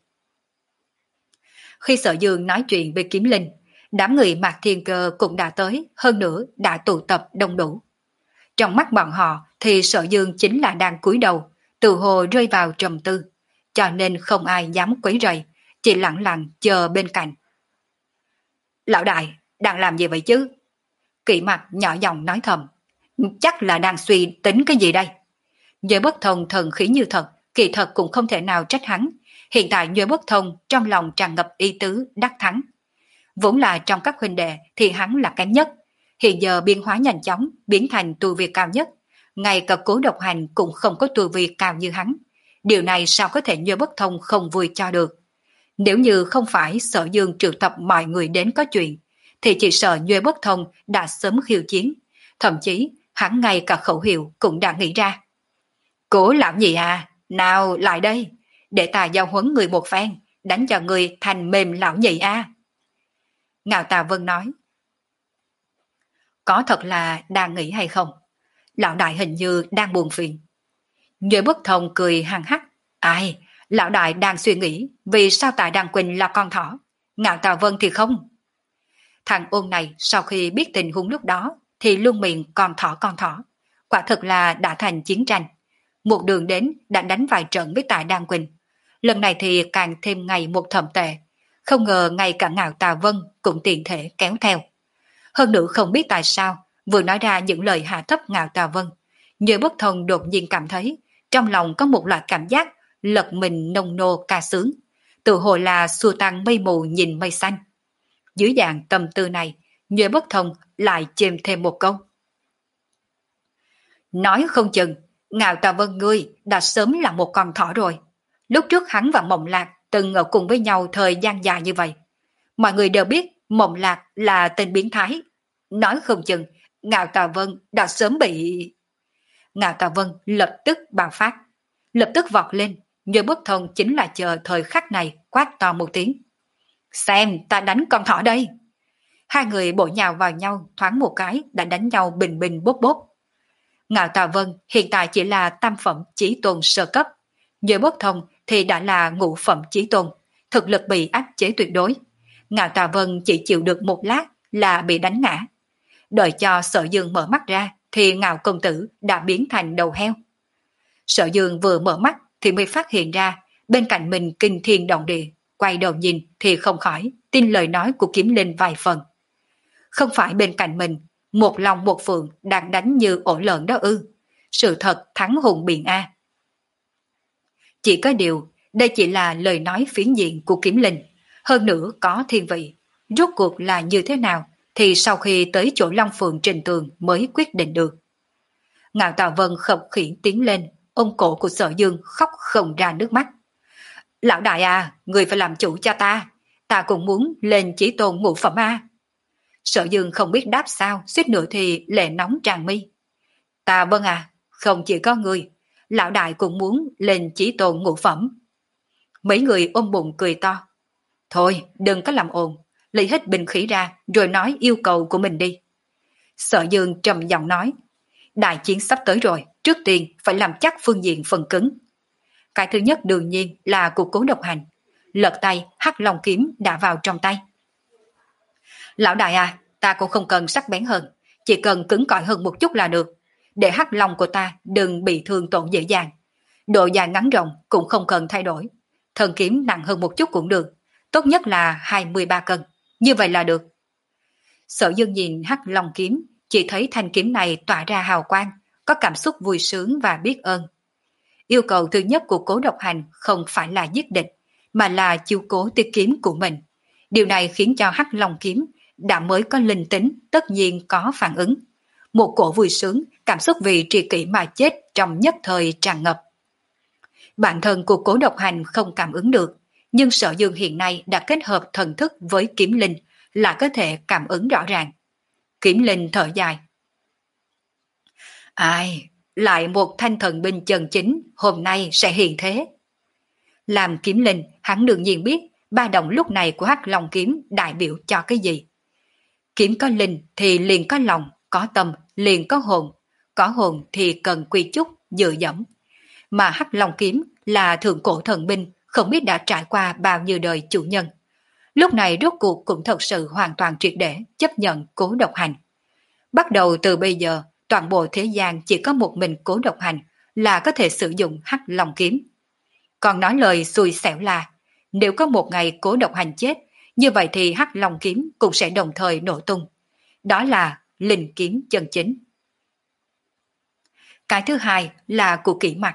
Khi Sở Dương nói chuyện với Kiếm Linh, đám người Mạc Thiên Cơ cũng đã tới, hơn nữa đã tụ tập đông đủ. Trong mắt bọn họ thì Sở Dương chính là đang cúi đầu, tự hồ rơi vào trầm tư, cho nên không ai dám quấy rầy, chỉ lặng lặng chờ bên cạnh. Lão đại, đang làm gì vậy chứ? Kỵ Mặc nhỏ giọng nói thầm, chắc là đang suy tính cái gì đây? Nhớ bất thông thần khí như thật, kỳ thật cũng không thể nào trách hắn. Hiện tại Nhớ bất thông trong lòng tràn ngập ý tứ đắc thắng. Vốn là trong các huynh đệ thì hắn là kém nhất. Hiện giờ biến hóa nhanh chóng, biến thành tu vi cao nhất. Ngay cả Cố Độc Hành cũng không có tu vi cao như hắn. Điều này sao có thể Nhớ bất thông không vui cho được? Nếu như không phải Sở Dương triệu tập mọi người đến có chuyện, thì chỉ sợ Nhớ bất thông đã sớm khiêu chiến. Thậm chí hắn ngay cả khẩu hiệu cũng đã nghĩ ra. Cố làm gì à? Nào lại đây, để ta giao huấn người một phen, đánh cho người thành mềm lão nhị à. Ngạo Tà Vân nói. Có thật là đang nghĩ hay không? Lão đại hình như đang buồn phiền. Nhớ bất thông cười hăng hắc. Ai, lão đại đang suy nghĩ vì sao Tạ Đăng Quỳnh là con thỏ, Ngạo Tà Vân thì không. Thằng ôn này sau khi biết tình huống lúc đó thì luôn miệng con thỏ con thỏ. Quả thực là đã thành chiến tranh. Một đường đến đã đánh vài trận với Tạ Đăng Quỳnh. Lần này thì càng thêm ngày một thầm tệ. Không ngờ ngay cả Ngạo Tà Vân cũng tiện thể kéo theo. Hơn nữa không biết tại sao vừa nói ra những lời hạ thấp Ngạo Tà Vân, Nhớ bất thông đột nhiên cảm thấy trong lòng có một loại cảm giác lật mình nông nô ca sướng, tự hồ là xua tan mây mù nhìn mây xanh. Dưới dạng tâm tư này, Nhớ bất thông lại chêm thêm một câu. Nói không chừng, Ngạo Tà Vân ngươi đã sớm là một con thỏ rồi. Lúc trước hắn và Mộng Lạc từng ở cùng với nhau thời gian dài như vậy. Mọi người đều biết Mộng Lạc là tên biến thái. Nói không chừng, Ngạo Tà Vân đã sớm bị... Ngạo Tà Vân lập tức bạo phát. Lập tức vọt lên, Nhớ bất thông chính là chờ thời khắc này quát to một tiếng. Xem ta đánh con thỏ đây. Hai người bổ nhào vào nhau thoáng một cái đã đánh nhau bình bình bốp bốp. Ngạo Tà Vân hiện tại chỉ là tam phẩm chí tôn sơ cấp. Nhớ bất thông thì đã là ngũ phẩm chí tôn, thực lực bị áp chế tuyệt đối. Ngạo Tà Vân chỉ chịu được một lát là bị đánh ngã. Đợi cho Sở Dương mở mắt ra thì Ngạo công tử đã biến thành đầu heo. Sở Dương vừa mở mắt thì mới phát hiện ra bên cạnh mình kinh thiên động địa, quay đầu nhìn thì không khỏi tin lời nói của Kiếm Linh vài phần. Không phải bên cạnh mình một lòng một phượng đang đánh như ổ lợn đó ư? Sự thật thắng hùng biện a. Chỉ có điều đây chỉ là lời nói phiến diện của Kiếm Linh, hơn nữa có thiên vị. Rốt cuộc là như thế nào thì sau khi tới chỗ Long Phượng trình tường mới quyết định được. Ngạo Tà Vân khập khiễng tiến lên, ôm cổ của Sở Dương khóc không ra nước mắt. Lão đại à, người phải làm chủ cho ta, ta cũng muốn lên chỉ tôn ngũ phẩm a. Sở Dương không biết đáp sao, suýt nữa thì lệ nóng tràn mi. Ta vâng à, không chỉ có người, lão đại cũng muốn lên chỉ tôn ngũ phẩm. Mấy người ôm bụng cười to. Thôi, đừng có làm ồn, lấy hết bình khí ra rồi nói yêu cầu của mình đi. Sở Dương trầm giọng nói, đại chiến sắp tới rồi, trước tiên phải làm chắc phương diện phần cứng. Cái thứ nhất đương nhiên là của Cố Độc Hành. Lật tay, hắc long kiếm đã vào trong tay. Lão đại à, ta cũng không cần sắc bén hơn, chỉ cần cứng cỏi hơn một chút là được, để hắc long của ta đừng bị thương tổn dễ dàng. Độ dài ngắn rộng cũng không cần thay đổi. Thần kiếm nặng hơn một chút cũng được, tốt nhất là hai mươi ba cân, như vậy là được. Sở Dương nhìn hắc long kiếm, chỉ thấy thanh kiếm này tỏa ra hào quang, có cảm xúc vui sướng và biết ơn. Yêu cầu thứ nhất của Cố Độc Hành không phải là giết địch, mà là chiếu cố tới kiếm của mình. Điều này khiến cho hắc long kiếm đã mới có linh tính, tất nhiên có phản ứng. Một cổ vui sướng, cảm xúc vì tri kỷ mà chết trong nhất thời tràn ngập. Bản thân của Cố Độc Hành không cảm ứng được, nhưng Sở Dương hiện nay đã kết hợp thần thức với kiếm linh, là có thể cảm ứng rõ ràng. Kiếm linh thở dài. Ai, lại một thanh thần binh chân chính hôm nay sẽ hiện thế. Làm kiếm linh, hắn đương nhiên biết ba động lúc này của hắc long kiếm đại biểu cho cái gì. Kiếm có linh thì liền có lòng, có tâm liền có hồn, có hồn thì cần quy chúc, dựa dẫm. Mà hắc long kiếm là thượng cổ thần binh, không biết đã trải qua bao nhiêu đời chủ nhân. Lúc này rốt cuộc cũng thật sự hoàn toàn triệt để chấp nhận Cố Độc Hành. Bắt đầu từ bây giờ, toàn bộ thế gian chỉ có một mình Cố Độc Hành là có thể sử dụng hắc long kiếm. Còn nói lời xui xẻo là, nếu có một ngày Cố Độc Hành chết, như vậy thì hắc long kiếm cũng sẽ đồng thời nổ tung. Đó là linh kiếm chân chính. Cái thứ hai là của Kỷ Mặc.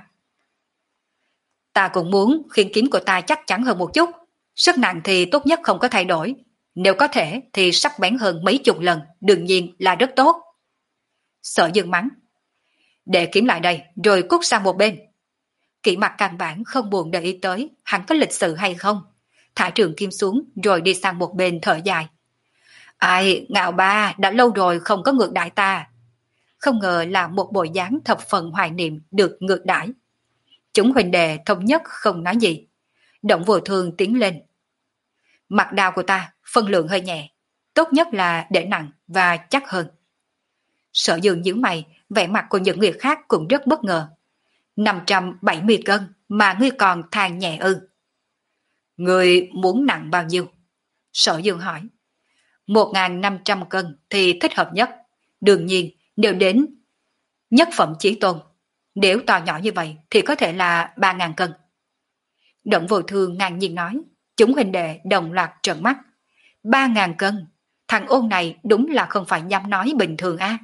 Ta cũng muốn khiến kiếm của ta chắc chắn hơn một chút, sức nặng thì tốt nhất không có thay đổi, nếu có thể thì sắc bén hơn mấy chục lần, đương nhiên là rất tốt. Sở Dương mắng. Để kiếm lại đây rồi cút sang một bên. Kỷ Mặc căn bản không buồn để ý tới hắn có lịch sự hay không, thả trường kiếm xuống rồi đi sang một bên thở dài. Ai, Ngạo Ba đã lâu rồi không có ngược đãi ta. Không ngờ là một bộ dáng thập phần hoài niệm được ngược đãi. Chúng huynh đệ thống nhất không nói gì. Động Vô Thương tiến lên. Mặt đao của ta phân lượng hơi nhẹ, tốt nhất là để nặng và chắc hơn. Sở Dương nhíu mày, vẻ mặt của những người khác cũng rất bất ngờ. năm trăm bảy mươi cân mà ngươi còn than nhẹ ư? Ngươi muốn nặng bao nhiêu? Sở Dương hỏi. một nghìn năm trăm cân thì thích hợp nhất. Đương nhiên, nếu đến nhất phẩm chí tôn, nếu to nhỏ như vậy thì có thể là ba nghìn cân. Động Vô Thương ngang nhiên nói, chúng huynh đệ đồng loạt trợn mắt. ba nghìn cân, thằng ôn này đúng là không phải dám nói bình thường a. À?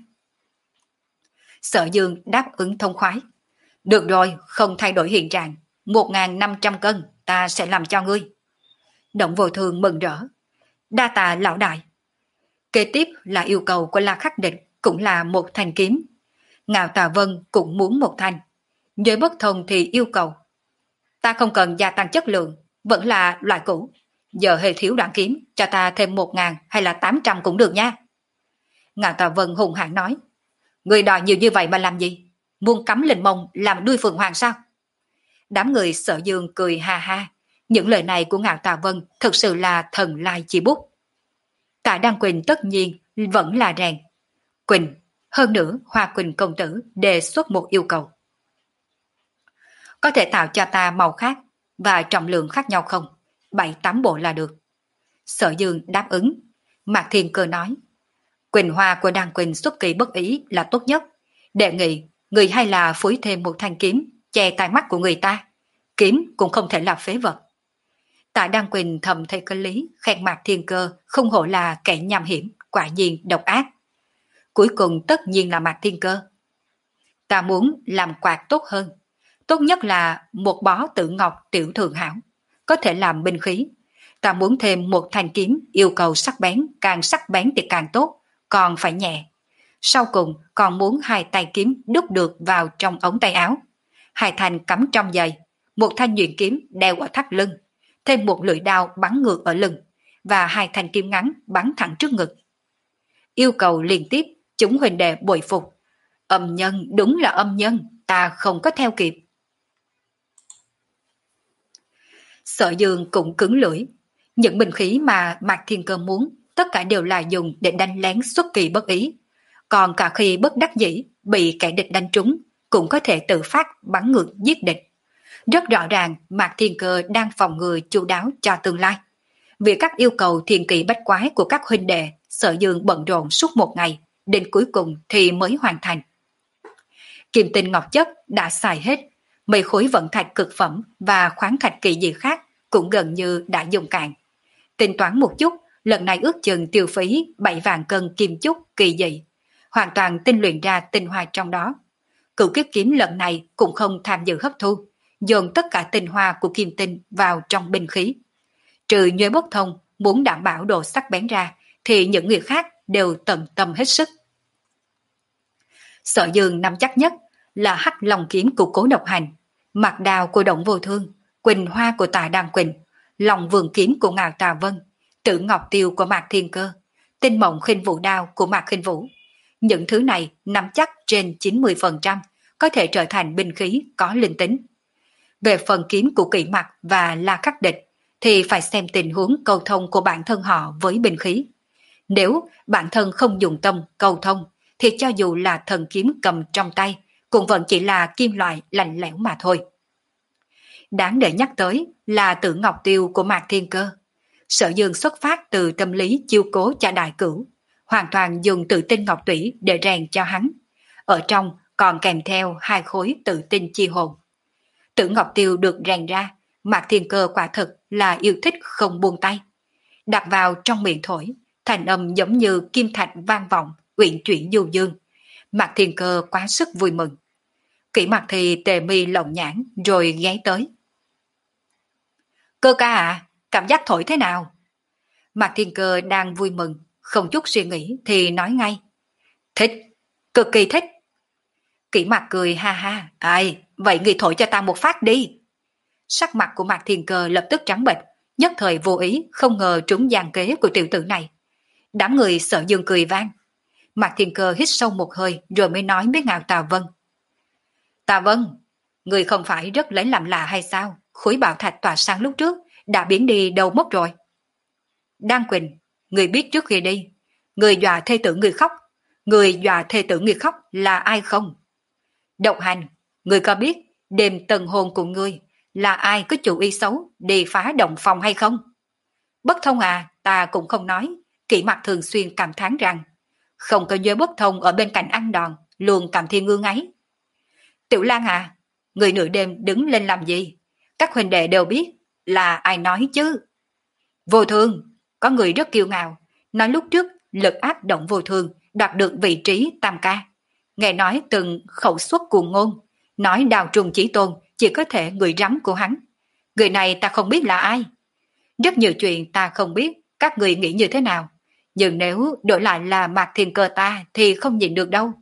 Sở Dương đáp ứng thông khoái. Được rồi, không thay đổi hiện trạng, một nghìn năm trăm cân ta sẽ làm cho ngươi. Động Vô Thương mừng rỡ. Đa tạ lão đại. Kế tiếp là yêu cầu của La Khắc Địch, cũng là một thanh kiếm. Ngạo Tà Vân cũng muốn một thanh. Giới bất thông thì yêu cầu. Ta không cần gia tăng chất lượng, vẫn là loại cũ. Giờ hơi thiếu đoạn kiếm, cho ta thêm một ngàn hay là tám trăm cũng được nha. Ngạo Tà Vân hùng hãn nói. Người đòi nhiều như vậy mà làm gì? Muốn cắm lên mông làm đuôi phượng hoàng sao? Đám người Sở Dương cười ha ha. Những lời này của Ngạo Tà Vân thực sự là thần lai chi bút. Tạ Đăng Quỳnh tất nhiên vẫn là rèn. Quỳnh, hơn nữa Hoa Quỳnh công tử đề xuất một yêu cầu. Có thể tạo cho ta màu khác và trọng lượng khác nhau không? Bảy tám bộ là được. Sở Dương đáp ứng. Mạc Thiên Cơ nói. Quỳnh hoa của Đăng Quỳnh xuất kỳ bất ý là tốt nhất. Đề nghị, người hay là phối thêm một thanh kiếm, che tai mắt của người ta. Kiếm cũng không thể là phế vật. Tạ Đăng Quỳnh thầm thấy có lý, khen Mạc Thiên Cơ không hổ là kẻ nham hiểm, quả nhiên độc ác. Cuối cùng tất nhiên là Mạc Thiên Cơ. Ta muốn làm quạt tốt hơn. Tốt nhất là một bó tử ngọc tiểu thượng hảo, có thể làm binh khí. Ta muốn thêm một thanh kiếm yêu cầu sắc bén, càng sắc bén thì càng tốt, còn phải nhẹ. Sau cùng còn muốn hai tay kiếm đúc được vào trong ống tay áo. Hai thanh cắm trong giày, một thanh nhuyễn kiếm đeo ở thắt lưng, thêm một lưỡi đao bắn ngược ở lưng, và hai thanh kiếm ngắn bắn thẳng trước ngực. Yêu cầu liên tiếp, chúng huynh đệ bội phục. Âm nhân đúng là âm nhân, ta không có theo kịp. Sở Dương cũng cứng lưỡi. Những binh khí mà Mạc Thiên Cơ muốn, tất cả đều là dùng để đánh lén xuất kỳ bất ý. Còn cả khi bất đắc dĩ, bị kẻ địch đánh trúng, cũng có thể tự phát bắn ngược giết địch. Rất rõ ràng Mạc Thiên Cơ đang phòng ngừa chu đáo cho tương lai. Vì các yêu cầu thiên kỳ bách quái của các huynh đệ, Sở Dương bận rộn suốt một ngày, đến cuối cùng thì mới hoàn thành. Kim tinh ngọc chất đã xài hết, mấy khối vận thạch cực phẩm và khoáng thạch kỳ dị khác cũng gần như đã dùng cạn. Tính toán một chút, lần này ước chừng tiêu phí bảy vạn cân kim chúc kỳ dị, hoàn toàn tinh luyện ra tinh hoa trong đó. Cửu kiếp kiếm lần này cũng không tham dự hấp thu, dồn tất cả tinh hoa của kim tinh vào trong binh khí. Trừ Nhuế Bốc Thông muốn đảm bảo độ sắc bén ra, thì những người khác đều tận tâm hết sức. Sở Dương nắm chắc nhất là hắc long kiếm của Cố Độc Hành, mạc đào của Động Vô Thương, quỳnh hoa của Tạ Đăng Quỳnh, lòng vườn kiếm của Ngạo Tà Vân, tử ngọc tiêu của Mạc Thiên Cơ, tinh mộng khinh vũ đao của Mạc Khinh Vũ. Những thứ này nắm chắc trên chín mươi phần trăm có thể trở thành binh khí có linh tính. Về phần kiếm của Kỷ Mặc và La Khắc Địch thì phải xem tình huống cầu thông của bản thân họ với binh khí. Nếu bản thân không dùng tâm cầu thông thì cho dù là thần kiếm cầm trong tay cũng vẫn chỉ là kim loại lạnh lẽo mà thôi. Đáng để nhắc tới là tử ngọc tiêu của Mạc Thiên Cơ. Sở Dương xuất phát từ tâm lý chiêu cố cho đại cửu, hoàn toàn dùng tự tinh ngọc tủy để rèn cho hắn. Ở trong còn kèm theo hai khối tự tinh chi hồn. Tử ngọc tiêu được rèn ra, Mạc Thiên Cơ quả thực là yêu thích không buông tay. Đặt vào trong miệng thổi, thành âm giống như kim thạch vang vọng, uyển chuyển du dương. Mạc Thiên Cơ quá sức vui mừng. Kỷ Mặc thì tề mi lộng nhãn rồi ghé tới. Cơ ca à, cảm giác thổi thế nào? Mạc Thiên Cơ đang vui mừng, không chút suy nghĩ thì nói ngay. Thích, cực kỳ thích. Kỷ Mặc cười ha ha, ai, vậy người thổi cho ta một phát đi. Sắc mặt của Mạc Thiên Cơ lập tức trắng bệch, nhất thời vô ý không ngờ trúng gian kế của tiểu tử này. Đám người Sở Dương cười vang. Mạc Thiên Cơ hít sâu một hơi rồi mới nói với Ngạo Tà Vân. Tà Vân, người không phải rất lấy làm lạ hay sao? Khối bảo thạch tỏa sáng lúc trước đã biến đi đâu mất rồi. Đan Quỳnh, người biết trước khi đi, người dọa thê tử người khóc, người dọa thê tử người khóc là ai không? Độc Hành, người có biết đêm tần hồn của ngươi là ai có chủ ý xấu đi phá động phòng hay không? Bất Thông à, ta cũng không nói. Kỷ Mặc thường xuyên cảm thán rằng không có giới Bất Thông ở bên cạnh ăn đòn, luôn cảm thiên ngương ấy. Tiểu Lan à, người nửa đêm đứng lên làm gì? Các huynh đệ đều biết là ai nói chứ. Vô Thương, có người rất kiêu ngạo, nói lúc trước lực áp Động Vô Thương đoạt được vị trí tam ca. Nghe nói từng khẩu xuất cuồng ngôn, nói Đào Trùng Chí Tôn chỉ có thể người rắm của hắn. Người này ta không biết là ai. Rất nhiều chuyện ta không biết các người nghĩ như thế nào, nhưng nếu đổi lại là Mạc Thiên Cơ ta thì không nhìn được đâu.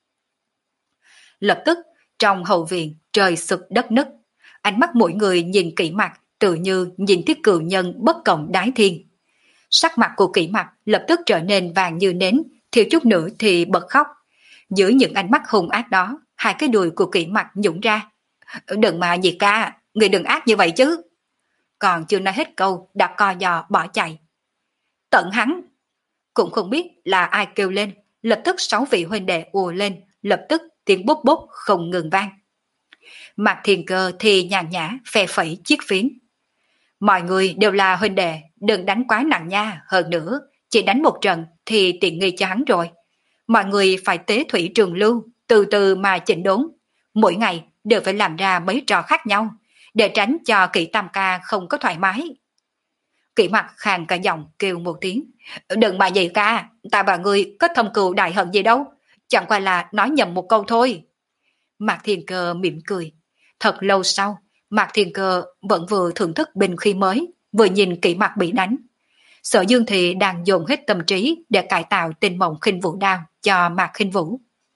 Lập tức trong hậu viện trời sụp đất nứt, ánh mắt mỗi người nhìn Kỷ Mặc tự như nhìn thiết cừu nhân bất cộng đái thiên. Sắc mặt của Kỷ Mặc lập tức trở nên vàng như nến, thiếu chút nữa thì bật khóc. Dưới những ánh mắt hung ác đó, hai cái đùi của Kỷ Mặc nhũng ra. Đừng mà gì ca, người đừng ác như vậy chứ. Còn chưa nói hết câu đã co giò bỏ chạy. Tận hắn, cũng không biết là ai kêu lên, lập tức sáu vị huynh đệ ùa lên, lập tức tiếng bốp bốp không ngừng vang. Mạc Thiên Cơ thì nhàn nhã phe phẩy chiếc phiến. Mọi người đều là huynh đệ, đừng đánh quá nặng nha, hơn nữa, chỉ đánh một trận thì tiện nghi cho hắn rồi. Mọi người phải tế thủy trường lưu, từ từ mà chỉnh đốn. Mỗi ngày đều phải làm ra mấy trò khác nhau, để tránh cho Kỷ Tam Ca không có thoải mái. Kỷ Mặc khàn cả giọng kêu một tiếng. Đừng mà vậy ca, ta và ngươi có thâm cừu đại hận gì đâu, chẳng qua là nói nhầm một câu thôi. Mạc Thiên Cơ mỉm cười. Thật lâu sau, Mạc Thiên Cơ vẫn vừa thưởng thức binh khí mới, vừa nhìn Kỷ Mặc bị đánh. Sở Dương thì đang dồn hết tâm trí để cải tạo tinh mộng khinh vũ đao cho Mạc Khinh Vũ.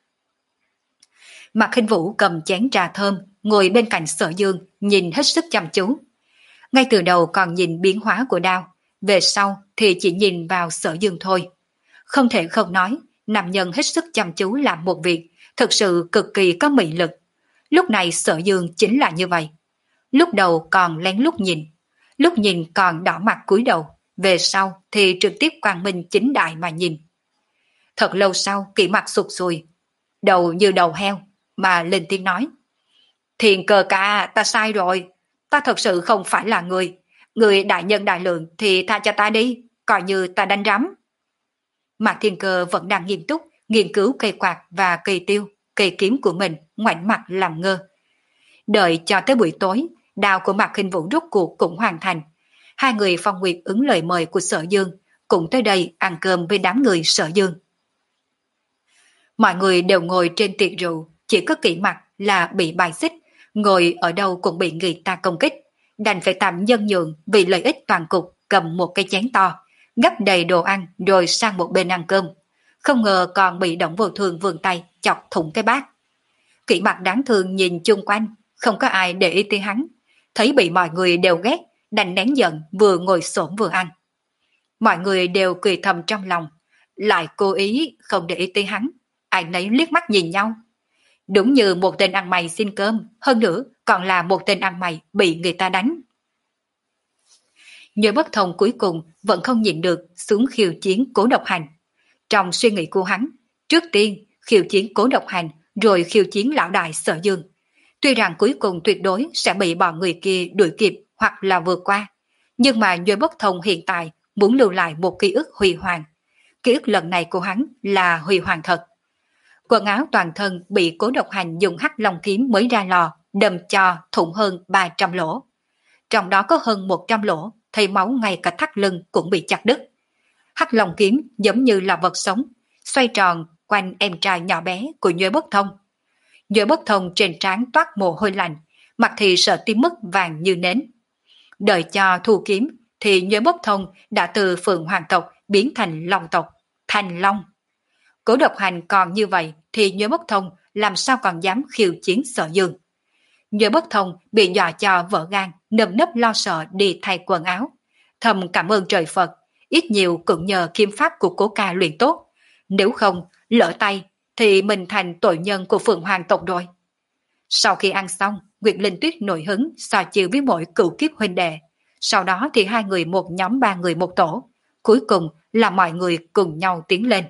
Mạc Khinh Vũ cầm chén trà thơm, ngồi bên cạnh Sở Dương, nhìn hết sức chăm chú. Ngay từ đầu còn nhìn biến hóa của đao, về sau thì chỉ nhìn vào Sở Dương thôi. Không thể không nói, nam nhân hết sức chăm chú làm một việc, thực sự cực kỳ có mị lực. Lúc này Sở Dương chính là như vậy. Lúc đầu còn lén lút nhìn, lúc nhìn còn đỏ mặt cúi đầu, về sau thì trực tiếp quang minh chính đại mà nhìn. Thật lâu sau Kỷ Mặc sụt sùi, đầu như đầu heo, mà lên tiếng nói. Thiên Cơ ca, ta sai rồi. Ta thật sự không phải là người. Người đại nhân đại lượng thì tha cho ta đi, coi như ta đánh rắm. Mạc Thiên Cơ vẫn đang nghiêm túc nghiên cứu cây quạt và cây tiêu, cây kiếm của mình, ngoảnh mặt làm ngơ. Đợi cho tới buổi tối, đao của Mạc Khinh Vũ rút cuộc cũng hoàn thành. Hai người Phong Nguyệt ứng lời mời của Sở Dương, cũng tới đây ăn cơm với đám người Sở Dương. Mọi người đều ngồi trên tiệc rượu, chỉ có Kỷ Mặc là bị bài xích, ngồi ở đâu cũng bị người ta công kích, đành phải tạm nhân nhượng vì lợi ích toàn cục, cầm một cái chén to, gấp đầy đồ ăn rồi sang một bên ăn cơm. Không ngờ còn bị Đổng Vô Thường vươn tay chọc thủng cái bát. Kỷ Mặc đáng thương nhìn chung quanh, không có ai để ý tới hắn, thấy bị mọi người đều ghét, đành nén giận vừa ngồi xổm vừa ăn. Mọi người đều cười thầm trong lòng, lại cố ý không để ý tới hắn, ai nấy liếc mắt nhìn nhau. Đúng như một tên ăn mày xin cơm, hơn nữa còn là một tên ăn mày bị người ta đánh. Nhớ Bất Thông cuối cùng vẫn không nhịn được xuống khiêu chiến Cố Độc Hành. Trong suy nghĩ của hắn, trước tiên khiêu chiến Cố Độc Hành rồi khiêu chiến lão đại Sở Dương. Tuy rằng cuối cùng tuyệt đối sẽ bị bọn người kia đuổi kịp hoặc là vượt qua, nhưng mà Nhớ Bất Thông hiện tại muốn lưu lại một ký ức huy hoàng. Ký ức lần này của hắn là huy hoàng thật. Quần áo toàn thân bị Cố Độc Hành dùng hắc long kiếm mới ra lò đâm cho thủng hơn ba trăm lỗ. Trong đó có hơn một trăm lỗ, thấy máu ngay cả thắt lưng cũng bị chặt đứt. Hắc long kiếm giống như là vật sống, xoay tròn quanh em trai nhỏ bé của Nhuệ Bất Thông. Nhuệ Bất Thông trên trán toát mồ hôi lạnh, mặt thì sợ tím mất vàng như nến. Đợi cho thu kiếm thì Nhuệ Bất Thông đã từ Phượng Hoàng tộc biến thành Long tộc, thành Long. Cố Độc Hành còn như vậy thì Nhuệ Bất Thông làm sao còn dám khiêu chiến Sở Dương. Nhuệ Bất Thông bị dọa cho vỡ gan, nơm nớp lo sợ đi thay quần áo. Thầm cảm ơn trời Phật, ít nhiều cũng nhờ kiếm pháp của Cố ca luyện tốt. Nếu không, lỡ tay thì mình thành tội nhân của Phượng Hoàng tộc rồi. Sau khi ăn xong, Nguyệt Linh Tuyết nổi hứng so chiều với mỗi cựu kiếp huynh đệ. Sau đó thì hai người một nhóm ba người một tổ. Cuối cùng là mọi người cùng nhau tiến lên.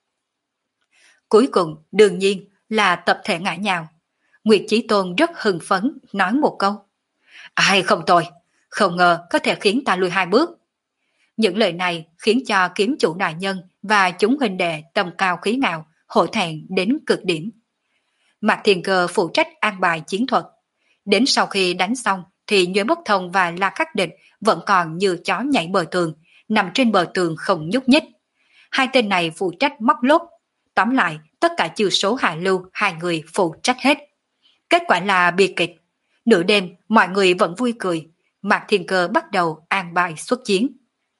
Cuối cùng đương nhiên là tập thể ngã nhào. Nguyệt Chí Tôn rất hưng phấn nói một câu: ai không tôi, không ngờ có thể khiến ta lùi hai bước. Những lời này khiến cho kiếm chủ đại nhân và chúng huynh đệ tầm cao khí ngạo hổ thẹn đến cực điểm. Mạc Thiên Cơ phụ trách an bài chiến thuật. Đến sau khi đánh xong thì Nhuệ Bất Thông và La Khắc Địch vẫn còn như chó nhảy bờ tường, nằm trên bờ tường không nhúc nhích. Hai tên này phụ trách móc lốt. Tóm lại, tất cả chiêu số hạ lưu hai người phụ trách hết. Kết quả là bi kịch. Nửa đêm, mọi người vẫn vui cười. Mạc Thiên Cơ bắt đầu an bài xuất chiến.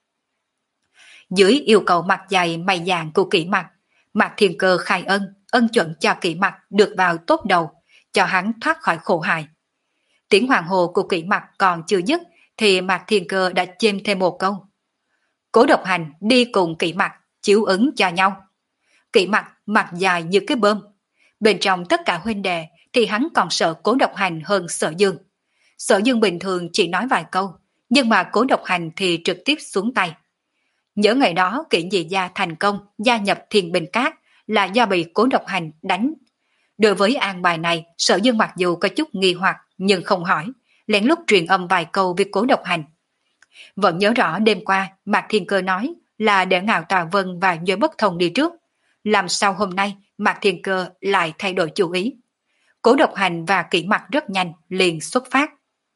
Dưới yêu cầu mặt dày mày dạn của Kỷ Mặc, Mạc Thiên Cơ khai ân, ân chuẩn cho Kỷ Mặc được vào tốt đầu, cho hắn thoát khỏi khổ hại. Tiếng hoàng hồ của Kỷ Mặc còn chưa dứt, thì Mạc Thiên Cơ đã chêm thêm một câu: Cố Độc Hành đi cùng Kỷ Mặc, chiếu ứng cho nhau. Kỷ Mặc mặt dài như cái bơm. Bên trong tất cả huynh đệ thì hắn còn sợ Cố Độc Hành hơn Sở Dương. Sở Dương bình thường chỉ nói vài câu, nhưng mà Cố Độc Hành thì trực tiếp xuống tay. Nhớ ngày đó Kỷ Nhị Gia thành công gia nhập Thiên Bình Cát là do bị Cố Độc Hành đánh. Đối với an bài này, Sở Dương mặc dù có chút nghi hoặc nhưng không hỏi, lén lút truyền âm vài câu với Cố Độc Hành. Vẫn nhớ rõ đêm qua Mạc Thiên Cơ nói là để Ngạo Tà Vân và Nhuệ Bất Thông đi trước. Làm sao hôm nay Mạc Thiên Cơ lại thay đổi chủ ý? Cố Độc Hành và Kỷ Mặc rất nhanh liền xuất phát.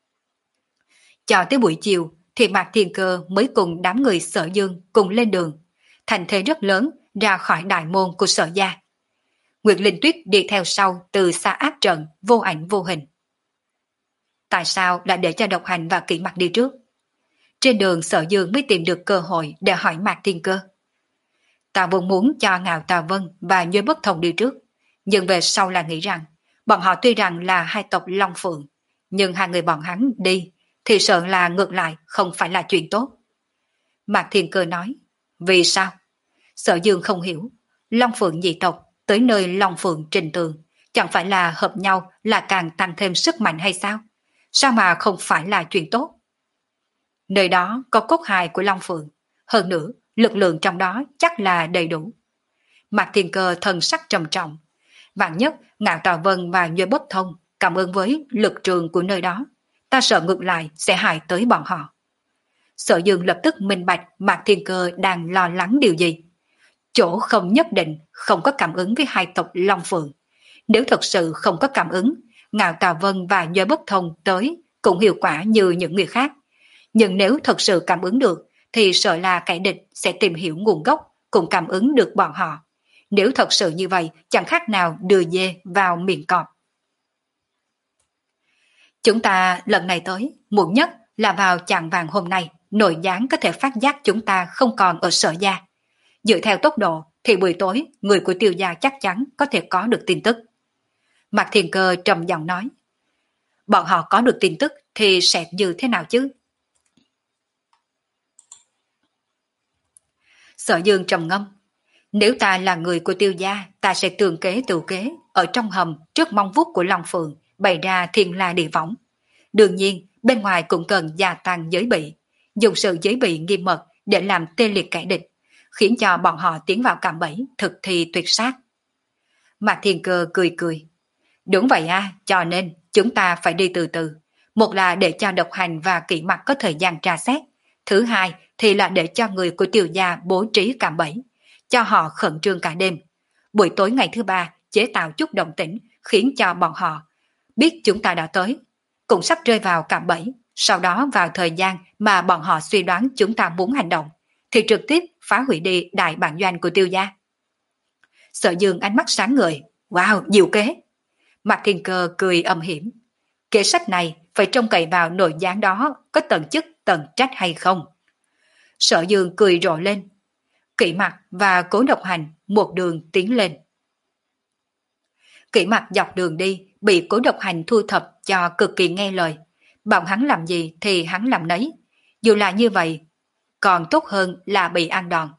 Cho tới buổi chiều thì Mạc Thiên Cơ mới cùng đám người Sở Dương cùng lên đường, thành thế rất lớn ra khỏi đại môn của Sở gia. Nguyệt Linh Tuyết đi theo sau từ xa áp trận vô ảnh vô hình. Tại sao lại để cho Độc Hành và Kỷ Mặc đi trước? Trên đường Sở Dương mới tìm được cơ hội để hỏi Mạc Thiên Cơ. Ta vốn muốn cho Ngạo Tà Vân và Nhuệ Bất Thông đi trước, nhưng về sau là nghĩ rằng bọn họ tuy rằng là hai tộc Long Phượng, nhưng hai người bọn hắn đi thì sợ là ngược lại không phải là chuyện tốt. Mạc Thiên Cơ nói: vì sao? Sở Dương không hiểu. Long Phượng nhị tộc tới nơi Long Phượng trình tường, chẳng phải là hợp nhau là càng tăng thêm sức mạnh hay sao? Sao mà không phải là chuyện tốt? Nơi đó có cốt hài của Long Phượng, hơn nữa lực lượng trong đó chắc là đầy đủ. Mạc Thiên Cơ thần sắc trầm trọng. Vạn nhất Ngạo Tà Vân và Nhuệ Bất Thông cảm ứng với lực trường của nơi đó. Ta sợ ngược lại sẽ hại tới bọn họ. Sở Dương lập tức minh bạch Mạc Thiên Cơ đang lo lắng điều gì. Chỗ không nhất định không có cảm ứng với hai tộc Long Phượng. Nếu thật sự không có cảm ứng, Ngạo Tà Vân và Nhớ Bất Thông tới cũng hiệu quả như những người khác. Nhưng nếu thật sự cảm ứng được, thì sợ là kẻ địch sẽ tìm hiểu nguồn gốc, cũng cảm ứng được bọn họ. Nếu thật sự như vậy, chẳng khác nào đưa dê vào miệng cọp. Chúng ta lần này tới, muộn nhất là vào chạng vàng hôm nay, nội gián có thể phát giác chúng ta không còn ở Sở Gia. Dựa theo tốc độ, thì buổi tối, người của Tiêu Gia chắc chắn có thể có được tin tức. Mạc Thiên Cơ trầm giọng nói, bọn họ có được tin tức thì sẽ như thế nào chứ? Sở Dương trầm ngâm, nếu ta là người của Tiêu Gia, ta sẽ tường kế tự kế, ở trong hầm trước mong vuốt của Long Phượng, bày ra thiên la địa võng. Đương nhiên, bên ngoài cũng cần gia tăng giới bị, dùng sự giới bị nghiêm mật để làm tê liệt kẻ địch, khiến cho bọn họ tiến vào cạm bẫy, thực thi tuyệt sát. Mạc Thiên Cơ cười cười. Đúng vậy à, cho nên chúng ta phải đi từ từ. Một là để cho Độc Hành và Kỷ Mặc có thời gian tra xét. Thứ hai thì là để cho người của Tiêu Gia bố trí cạm bẫy, cho họ khẩn trương cả đêm. Buổi tối ngày thứ ba chế tạo chút động tĩnh, khiến cho bọn họ biết chúng ta đã tới, cũng sắp rơi vào cạm bẫy. Sau đó vào thời gian mà bọn họ suy đoán chúng ta muốn hành động, thì trực tiếp phá hủy đi đại bản doanh của Tiêu Gia. Sở Dương ánh mắt sáng ngời. Wow, diệu kế. Mạc Thiên Cơ cười âm hiểm. Kế sách này phải trông cậy vào nội gián đó có tận chức tận trách hay không. Sở Dương cười rộ lên. Kỷ Mặc và Cố Độc Hành một đường tiến lên. Kỷ Mặc dọc đường đi bị Cố Độc Hành thu thập cho cực kỳ nghe lời. Bảo hắn làm gì thì hắn làm nấy. Dù là như vậy, còn tốt hơn là bị ăn đòn.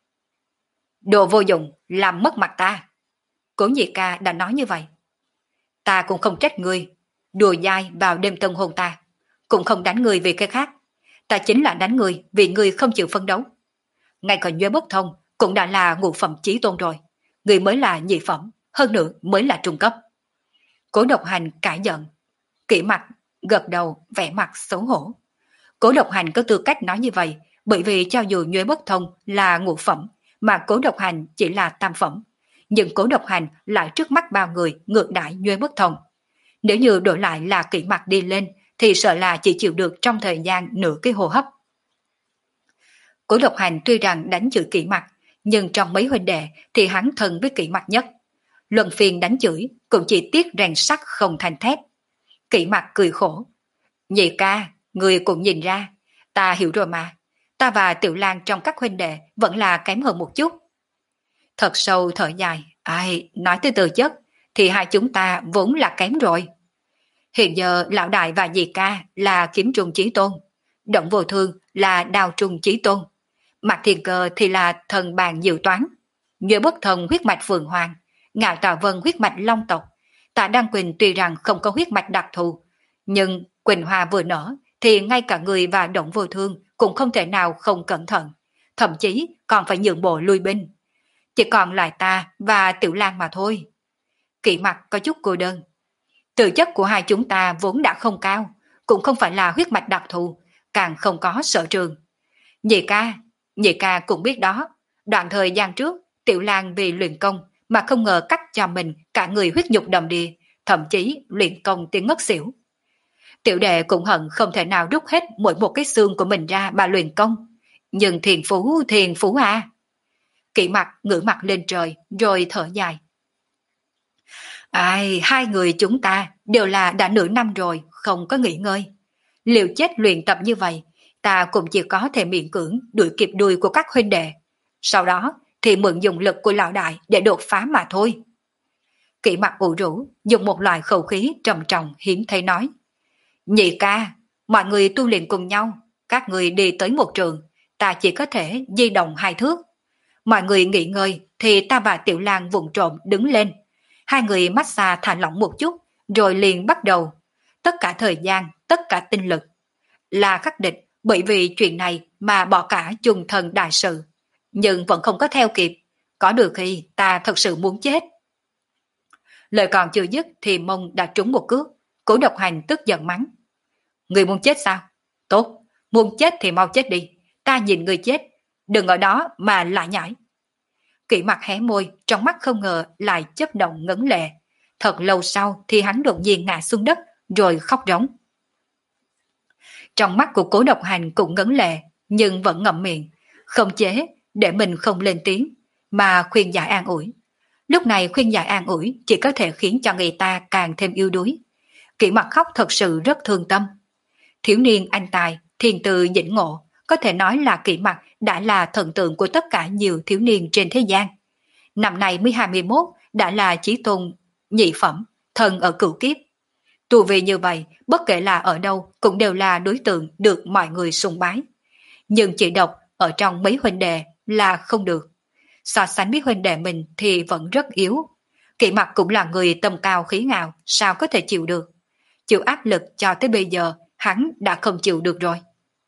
Đồ vô dụng, làm mất mặt ta. Cố Nhị Ca đã nói như vậy. Ta cũng không trách ngươi, đùa dai vào đêm tân hôn ta, cũng không đánh ngươi vì cái khác. Ta chính là đánh ngươi vì ngươi không chịu phấn đấu. Ngay cả Nhuế Bất Thông cũng đã là ngũ phẩm chí tôn rồi, ngươi mới là nhị phẩm, hơn nữa mới là trung cấp. Cố Độc Hành cãi giận. Kỷ Mặc gật đầu vẻ mặt xấu hổ. Cố Độc Hành có tư cách nói như vậy, bởi vì cho dù Nhuế Bất Thông là ngũ phẩm, mà Cố Độc Hành chỉ là tam phẩm, nhưng Cố Độc Hành lại trước mắt bao người ngược đãi Nhuế Bất Thông. Nếu như đổi lại là Kỷ Mặc đi lên, thì sợ là chỉ chịu được trong thời gian nửa cái hô hấp. Cố Độc Hành tuy rằng đánh chửi Kỷ Mặc, nhưng trong mấy huynh đệ thì hắn thân với Kỷ Mặc nhất. Luân phiên đánh chửi cũng chỉ tiếc rèn sắt không thành thép. Kỷ Mặc cười khổ. Nhị ca, người cũng nhìn ra, ta hiểu rồi mà. Ta và Tiểu Lan trong các huynh đệ vẫn là kém hơn một chút. Thật sâu thở dài. Ai, nói tới từ chất, thì hai chúng ta vốn là kém rồi. Hiện giờ Lão Đại và Dì Ca là Kiếm Trung Chí Tôn, Động Vô Thương là Đao Trung Chí Tôn, Mạc Thiên Cơ thì là Thần Bàn Diệu Toán, Nhuế Bất Thông huyết mạch Phượng Hoàng, Ngạo Tà Vân huyết mạch Long tộc. Tạ Đăng Quỳnh tuy rằng không có huyết mạch đặc thù, nhưng Quỳnh Hoa vừa nở thì ngay cả người và Động Vô Thương cũng không thể nào không cẩn thận, thậm chí còn phải nhượng bộ lui binh. Chỉ còn lại ta và Tiểu Lan mà thôi. Kỷ Mặc có chút cô đơn. Tư chất của hai chúng ta vốn đã không cao, cũng không phải là huyết mạch đặc thù, càng không có sở trường. Nhị ca, nhị ca cũng biết đó. Đoạn thời gian trước, Tiểu Lan vì luyện công mà không ngờ cắt cho mình cả người huyết nhục đầm đìa, thậm chí luyện công tiếng ngất xỉu. Tiểu đệ cũng hận không thể nào rút hết mỗi một cái xương của mình ra mà luyện công. Nhưng thiền phú, thiền phú à. Kỷ Mặc ngửa mặt lên trời rồi thở dài. Ai, hai người chúng ta đều là đã nửa năm rồi, không có nghỉ ngơi. Liều chết luyện tập như vậy, ta cũng chỉ có thể miễn cưỡng đuổi kịp đuôi của các huynh đệ. Sau đó thì mượn dùng lực của Lão Đại để đột phá mà thôi. Kỷ Mặc ủ rũ, dùng một loại khẩu khí trầm trọng hiếm thấy nói. Nhị ca, mọi người tu luyện cùng nhau, các người đi tới một trường, ta chỉ có thể di động hai thước. Mọi người nghỉ ngơi thì ta và Tiểu Lan vụng trộm đứng lên. Hai người massage thả lỏng một chút, rồi liền bắt đầu. Tất cả thời gian, tất cả tinh lực. Là khắc địch bởi vì chuyện này mà bỏ cả chung thần đại sự. Nhưng vẫn không có theo kịp. Có được khi ta thật sự muốn chết. Lời còn chưa dứt thì mông đã trúng một cước. Cố Độc Hành tức giận mắng. Người muốn chết sao? Tốt, muốn chết thì mau chết đi. Ta nhìn người chết, đừng ở đó mà lại nhảy. Kỷ Mặc hé môi, trong mắt không ngờ lại chớp động ngấn lệ. Thật lâu sau thì hắn đột nhiên ngã xuống đất, rồi khóc rống. Trong mắt của Cố Độc Hành cũng ngấn lệ, nhưng vẫn ngậm miệng, không chế để mình không lên tiếng, mà khuyên giải an ủi. Lúc này khuyên giải an ủi chỉ có thể khiến cho người ta càng thêm yếu đuối. Kỷ Mặc khóc thật sự rất thương tâm. Thiếu niên anh tài, thiên tư dĩnh ngộ, có thể nói là Kỷ Mặc đã là thần tượng của tất cả nhiều thiếu niên trên thế gian. Năm nay mới hai mươi mốt, đã là chí tôn nhị phẩm, thần ở cửu kiếp. Tu vì như vậy, bất kể là ở đâu cũng đều là đối tượng được mọi người sùng bái. Nhưng chỉ độc ở trong mấy huynh đệ là không được. So sánh với huynh đệ mình thì vẫn rất yếu. Kỷ Mặc cũng là người tầm cao khí ngạo, sao có thể chịu được. Chịu áp lực cho tới bây giờ, hắn đã không chịu được rồi.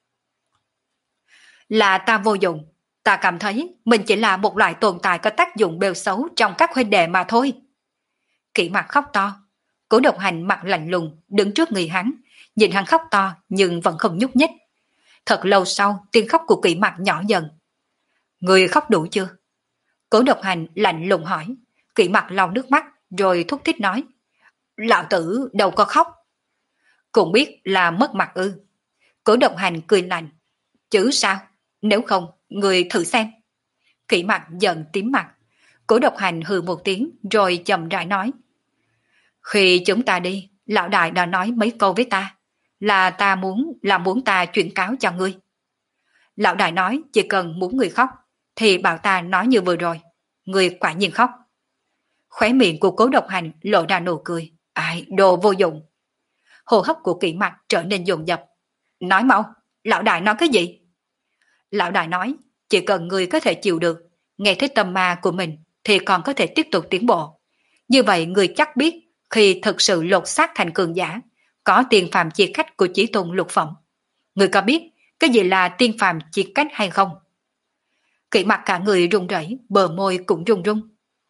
Là ta vô dụng, ta cảm thấy mình chỉ là một loại tồn tại có tác dụng bêu xấu trong các huynh đệ mà thôi. Kỷ Mặc khóc to. Cố Độc Hành mặt lạnh lùng đứng trước người hắn, nhìn hắn khóc to nhưng vẫn không nhúc nhích. Thật lâu sau, tiếng khóc của Kỷ Mặc nhỏ dần. Người khóc đủ chưa? Cố Độc Hành lạnh lùng hỏi. Kỷ Mặc lau nước mắt rồi thúc thích nói. Lão tử đâu có khóc. Cũng biết là mất mặt ư. Cố Độc Hành cười lạnh. Chứ sao? Nếu không, người thử xem. Kỷ Mặc giận tím mặt. Cố Độc Hành hừ một tiếng rồi chậm rãi nói. Khi chúng ta đi, lão đại đã nói mấy câu với ta. Là ta muốn, là muốn ta chuyển cáo cho ngươi. Lão đại nói chỉ cần muốn người khóc, thì bảo ta nói như vừa rồi. Người quả nhiên khóc. Khóe miệng của Cố Độc Hành lộ ra nụ cười. Ai, đồ vô dụng. Hô hấp của Kỷ Mặc trở nên dồn dập. Nói mau, lão đại nói cái gì? Lão đại nói, chỉ cần người có thể chịu được, nghe thấy tâm ma của mình, thì còn có thể tiếp tục tiến bộ. Như vậy người chắc biết, khi thực sự lột xác thành cường giả, có tiền phàm chia cách của chí tôn lục phẩm. Người có biết cái gì là tiên phàm chia cách hay không? Kỷ Mặc cả người run rẩy, bờ môi cũng run run.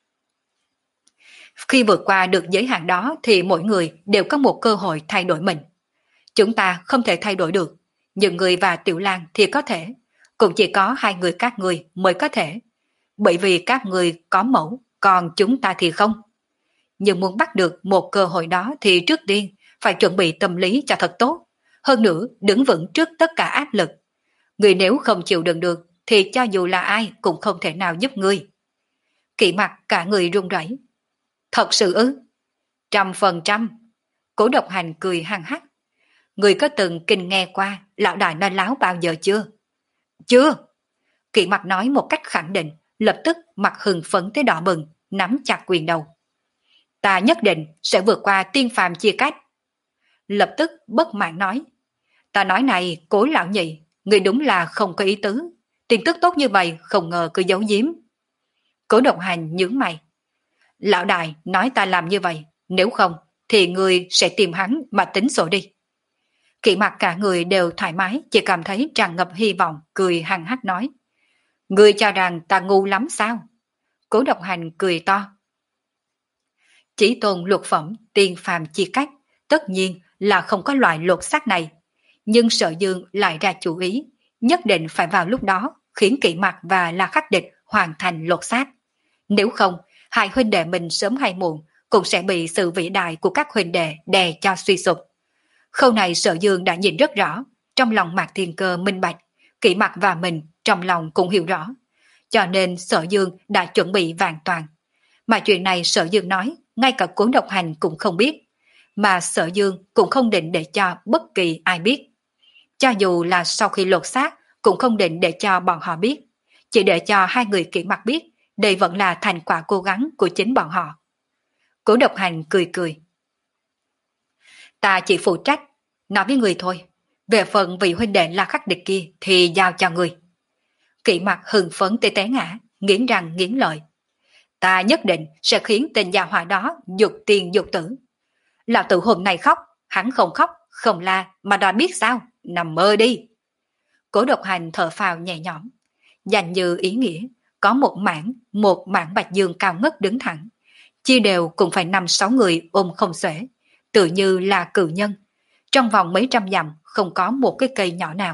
Khi vượt qua được giới hạn đó thì mỗi người đều có một cơ hội thay đổi mình. Chúng ta không thể thay đổi được, nhưng người và Tiểu Lang thì có thể. Cũng chỉ có hai người các người mới có thể. Bởi vì các người có mẫu, còn chúng ta thì không. Nhưng muốn bắt được một cơ hội đó thì trước tiên phải chuẩn bị tâm lý cho thật tốt. Hơn nữa đứng vững trước tất cả áp lực. Người nếu không chịu đựng được thì cho dù là ai cũng không thể nào giúp người. Kỷ Mặc cả người run rẩy. Thật sự ư? Trăm phần trăm. Cố Độc Hành cười hăng hắc. Người có từng kinh nghe qua lão đại nói láo bao giờ chưa? Chưa. Kỷ Mặc nói một cách khẳng định, lập tức mặt hừng phấn tới đỏ bừng, nắm chặt quyền đầu. Ta nhất định sẽ vượt qua tiên phàm chia cách. Lập tức bất mãn nói. Ta nói này, Cố lão nhị, người đúng là không có ý tứ. Tin tức tốt như vậy không ngờ cứ giấu giếm. Cố Độc Hành nhướng mày. Lão đại nói ta làm như vậy, nếu không thì người sẽ tìm hắn mà tính sổ đi. Kỷ Mặc cả người đều thoải mái, chỉ cảm thấy tràn ngập hy vọng, cười hăng hắc nói. Người cho rằng ta ngu lắm sao? Cố Độc Hành cười to. Chỉ tôn luật phẩm, tiên phàm chia cách, tất nhiên là không có loại lột xác này. Nhưng Sở Dương lại ra chủ ý, nhất định phải vào lúc đó khiến Kỷ Mặc và La Khắc Địch hoàn thành lột xác. Nếu không, hai huynh đệ mình sớm hay muộn cũng sẽ bị sự vĩ đại của các huynh đệ đè cho suy sụp. Khâu này Sở Dương đã nhìn rất rõ, trong lòng Mạc Thiên Cơ minh bạch, Kỷ Mặc và mình trong lòng cũng hiểu rõ. Cho nên Sở Dương đã chuẩn bị vàng toàn. Mà chuyện này Sở Dương nói, ngay cả Cố Độc Hành cũng không biết. Mà Sở Dương cũng không định để cho bất kỳ ai biết. Cho dù là sau khi lột xác, cũng không định để cho bọn họ biết. Chỉ để cho hai người Kỷ Mặc biết, đây vẫn là thành quả cố gắng của chính bọn họ. Cố Độc Hành cười cười. Ta chỉ phụ trách, nói với người thôi. Về phần vị huynh đệ La Khắc Địch kia thì giao cho người. Kỷ Mặc hừng phấn tê té ngã, nghiến răng nghiến lợi. Ta nhất định sẽ khiến tên gia hỏa đó dục tiền dục tử. Lão tử hôm nay khóc, hắn không khóc, không la, mà đã biết sao, nằm mơ đi. Cố Độc Hành thở phào nhẹ nhõm. Dành như ý nghĩa, có một mảng, một mảng bạch dương cao ngất đứng thẳng. chia đều cũng phải năm sáu người ôm không xuể, tự như là cự nhân. Trong vòng mấy trăm dặm không có một cái cây nhỏ nào.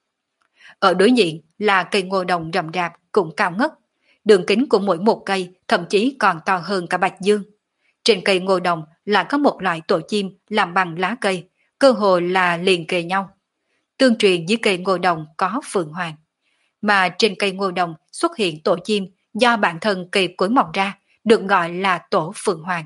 Ở đối diện là cây ngô đồng rậm rạp cũng cao ngất, đường kính của mỗi một cây thậm chí còn to hơn cả bạch dương. Trên cây ngô đồng lại có một loại tổ chim làm bằng lá cây, cơ hồ là liền kề nhau. Tương truyền dưới cây ngô đồng có phượng hoàng, mà trên cây ngô đồng xuất hiện tổ chim do bản thân cây cối mọc ra, được gọi là tổ phượng hoàng.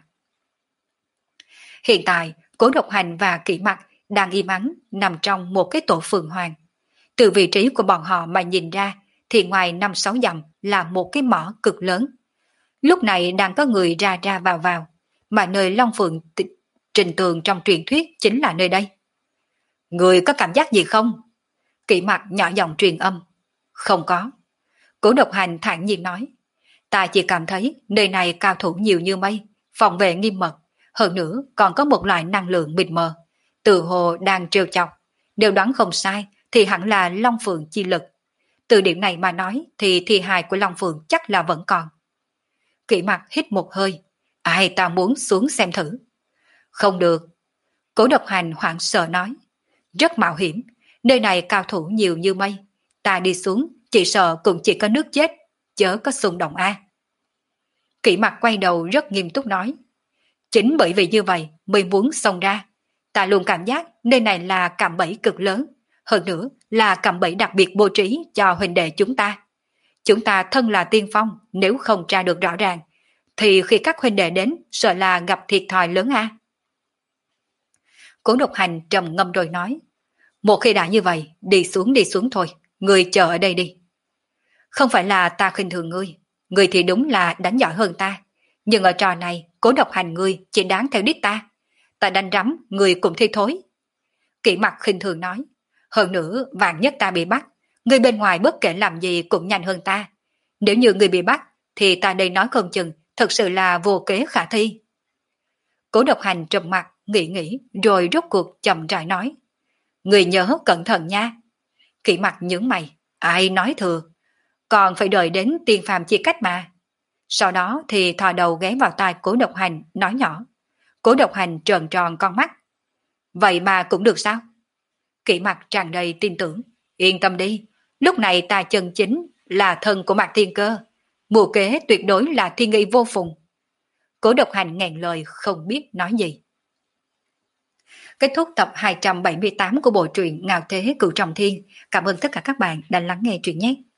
Hiện tại, Cố Độc Hành và Kỷ Mặc đang im ắng nằm trong một cái tổ phượng hoàng. Từ vị trí của bọn họ mà nhìn ra, thì ngoài năm sáu dặm là một cái mỏ cực lớn. Lúc này đang có người ra ra vào vào, mà nơi Long Phượng t- Trình Tường trong truyền thuyết chính là nơi đây. Người có cảm giác gì không? Kỷ Mặc nhỏ giọng truyền âm. Không có. Cố Độc Hành thản nhiên nói. Ta chỉ cảm thấy nơi này cao thủ nhiều như mây, phòng vệ nghiêm mật, hơn nữa còn có một loại năng lượng mịt mờ, từ hồ đang trêu chọc. Nếu đoán không sai thì hẳn là Long Phượng chi lực. Từ điểm này mà nói thì thi hài của Long Phượng chắc là vẫn còn. Kỷ Mặc hít một hơi. Ai ta muốn xuống xem thử. Không được. Cố Độc Hành hoảng sợ nói. Rất mạo hiểm, nơi này cao thủ nhiều như mây. Ta đi xuống chỉ sợ cũng chỉ có nước chết, chớ có xung động a. Kỷ Mặc quay đầu rất nghiêm túc nói. Chính bởi vì như vậy mới muốn xông ra. Ta luôn cảm giác nơi này là cạm bẫy cực lớn, hơn nữa là cạm bẫy đặc biệt bố trí cho huynh đệ chúng ta. Chúng ta thân là tiên phong, nếu không tra được rõ ràng, thì khi các huynh đệ đến sợ là gặp thiệt thòi lớn a. Cố Độc Hành trầm ngâm rồi nói. Một khi đã như vậy, đi xuống đi xuống thôi, ngươi chờ ở đây đi. Không phải là ta khinh thường ngươi, ngươi thì đúng là đánh giỏi hơn ta. Nhưng ở trò này, Cố Độc Hành ngươi chỉ đáng theo đích ta. Ta đánh rắm, ngươi cũng thi thối. Kỷ Mặc khinh thường nói. Hơn nữa, vạn nhất ta bị bắt, ngươi bên ngoài bất kể làm gì cũng nhanh hơn ta. Nếu như ngươi bị bắt, thì ta đây nói không chừng, thật sự là vô kế khả thi. Cố Độc Hành trầm mặt, nghĩ nghĩ, rồi rốt cuộc chậm rãi nói. Ngươi nhớ cẩn thận nha. Kỷ Mặc nhướng mày. Ai nói thừa. Còn phải đợi đến tiên phàm chia cách mà. Sau đó thì thò đầu ghé vào tai Cố Độc Hành, nói nhỏ. Cố Độc Hành tròn tròn con mắt. Vậy mà cũng được sao? Kỷ Mặc tràn đầy tin tưởng. Yên tâm đi, lúc này ta chân chính là thân của Mạc Thiên Cơ. Mưu kế tuyệt đối là thiên nghi vô phùng. Cố Độc Hành nghẹn lời không biết nói gì. Kết thúc tập hai trăm bảy mươi tám của bộ truyện Ngạo Thế Cửu Trọng Thiên. Cảm ơn tất cả các bạn đã lắng nghe truyện nhé.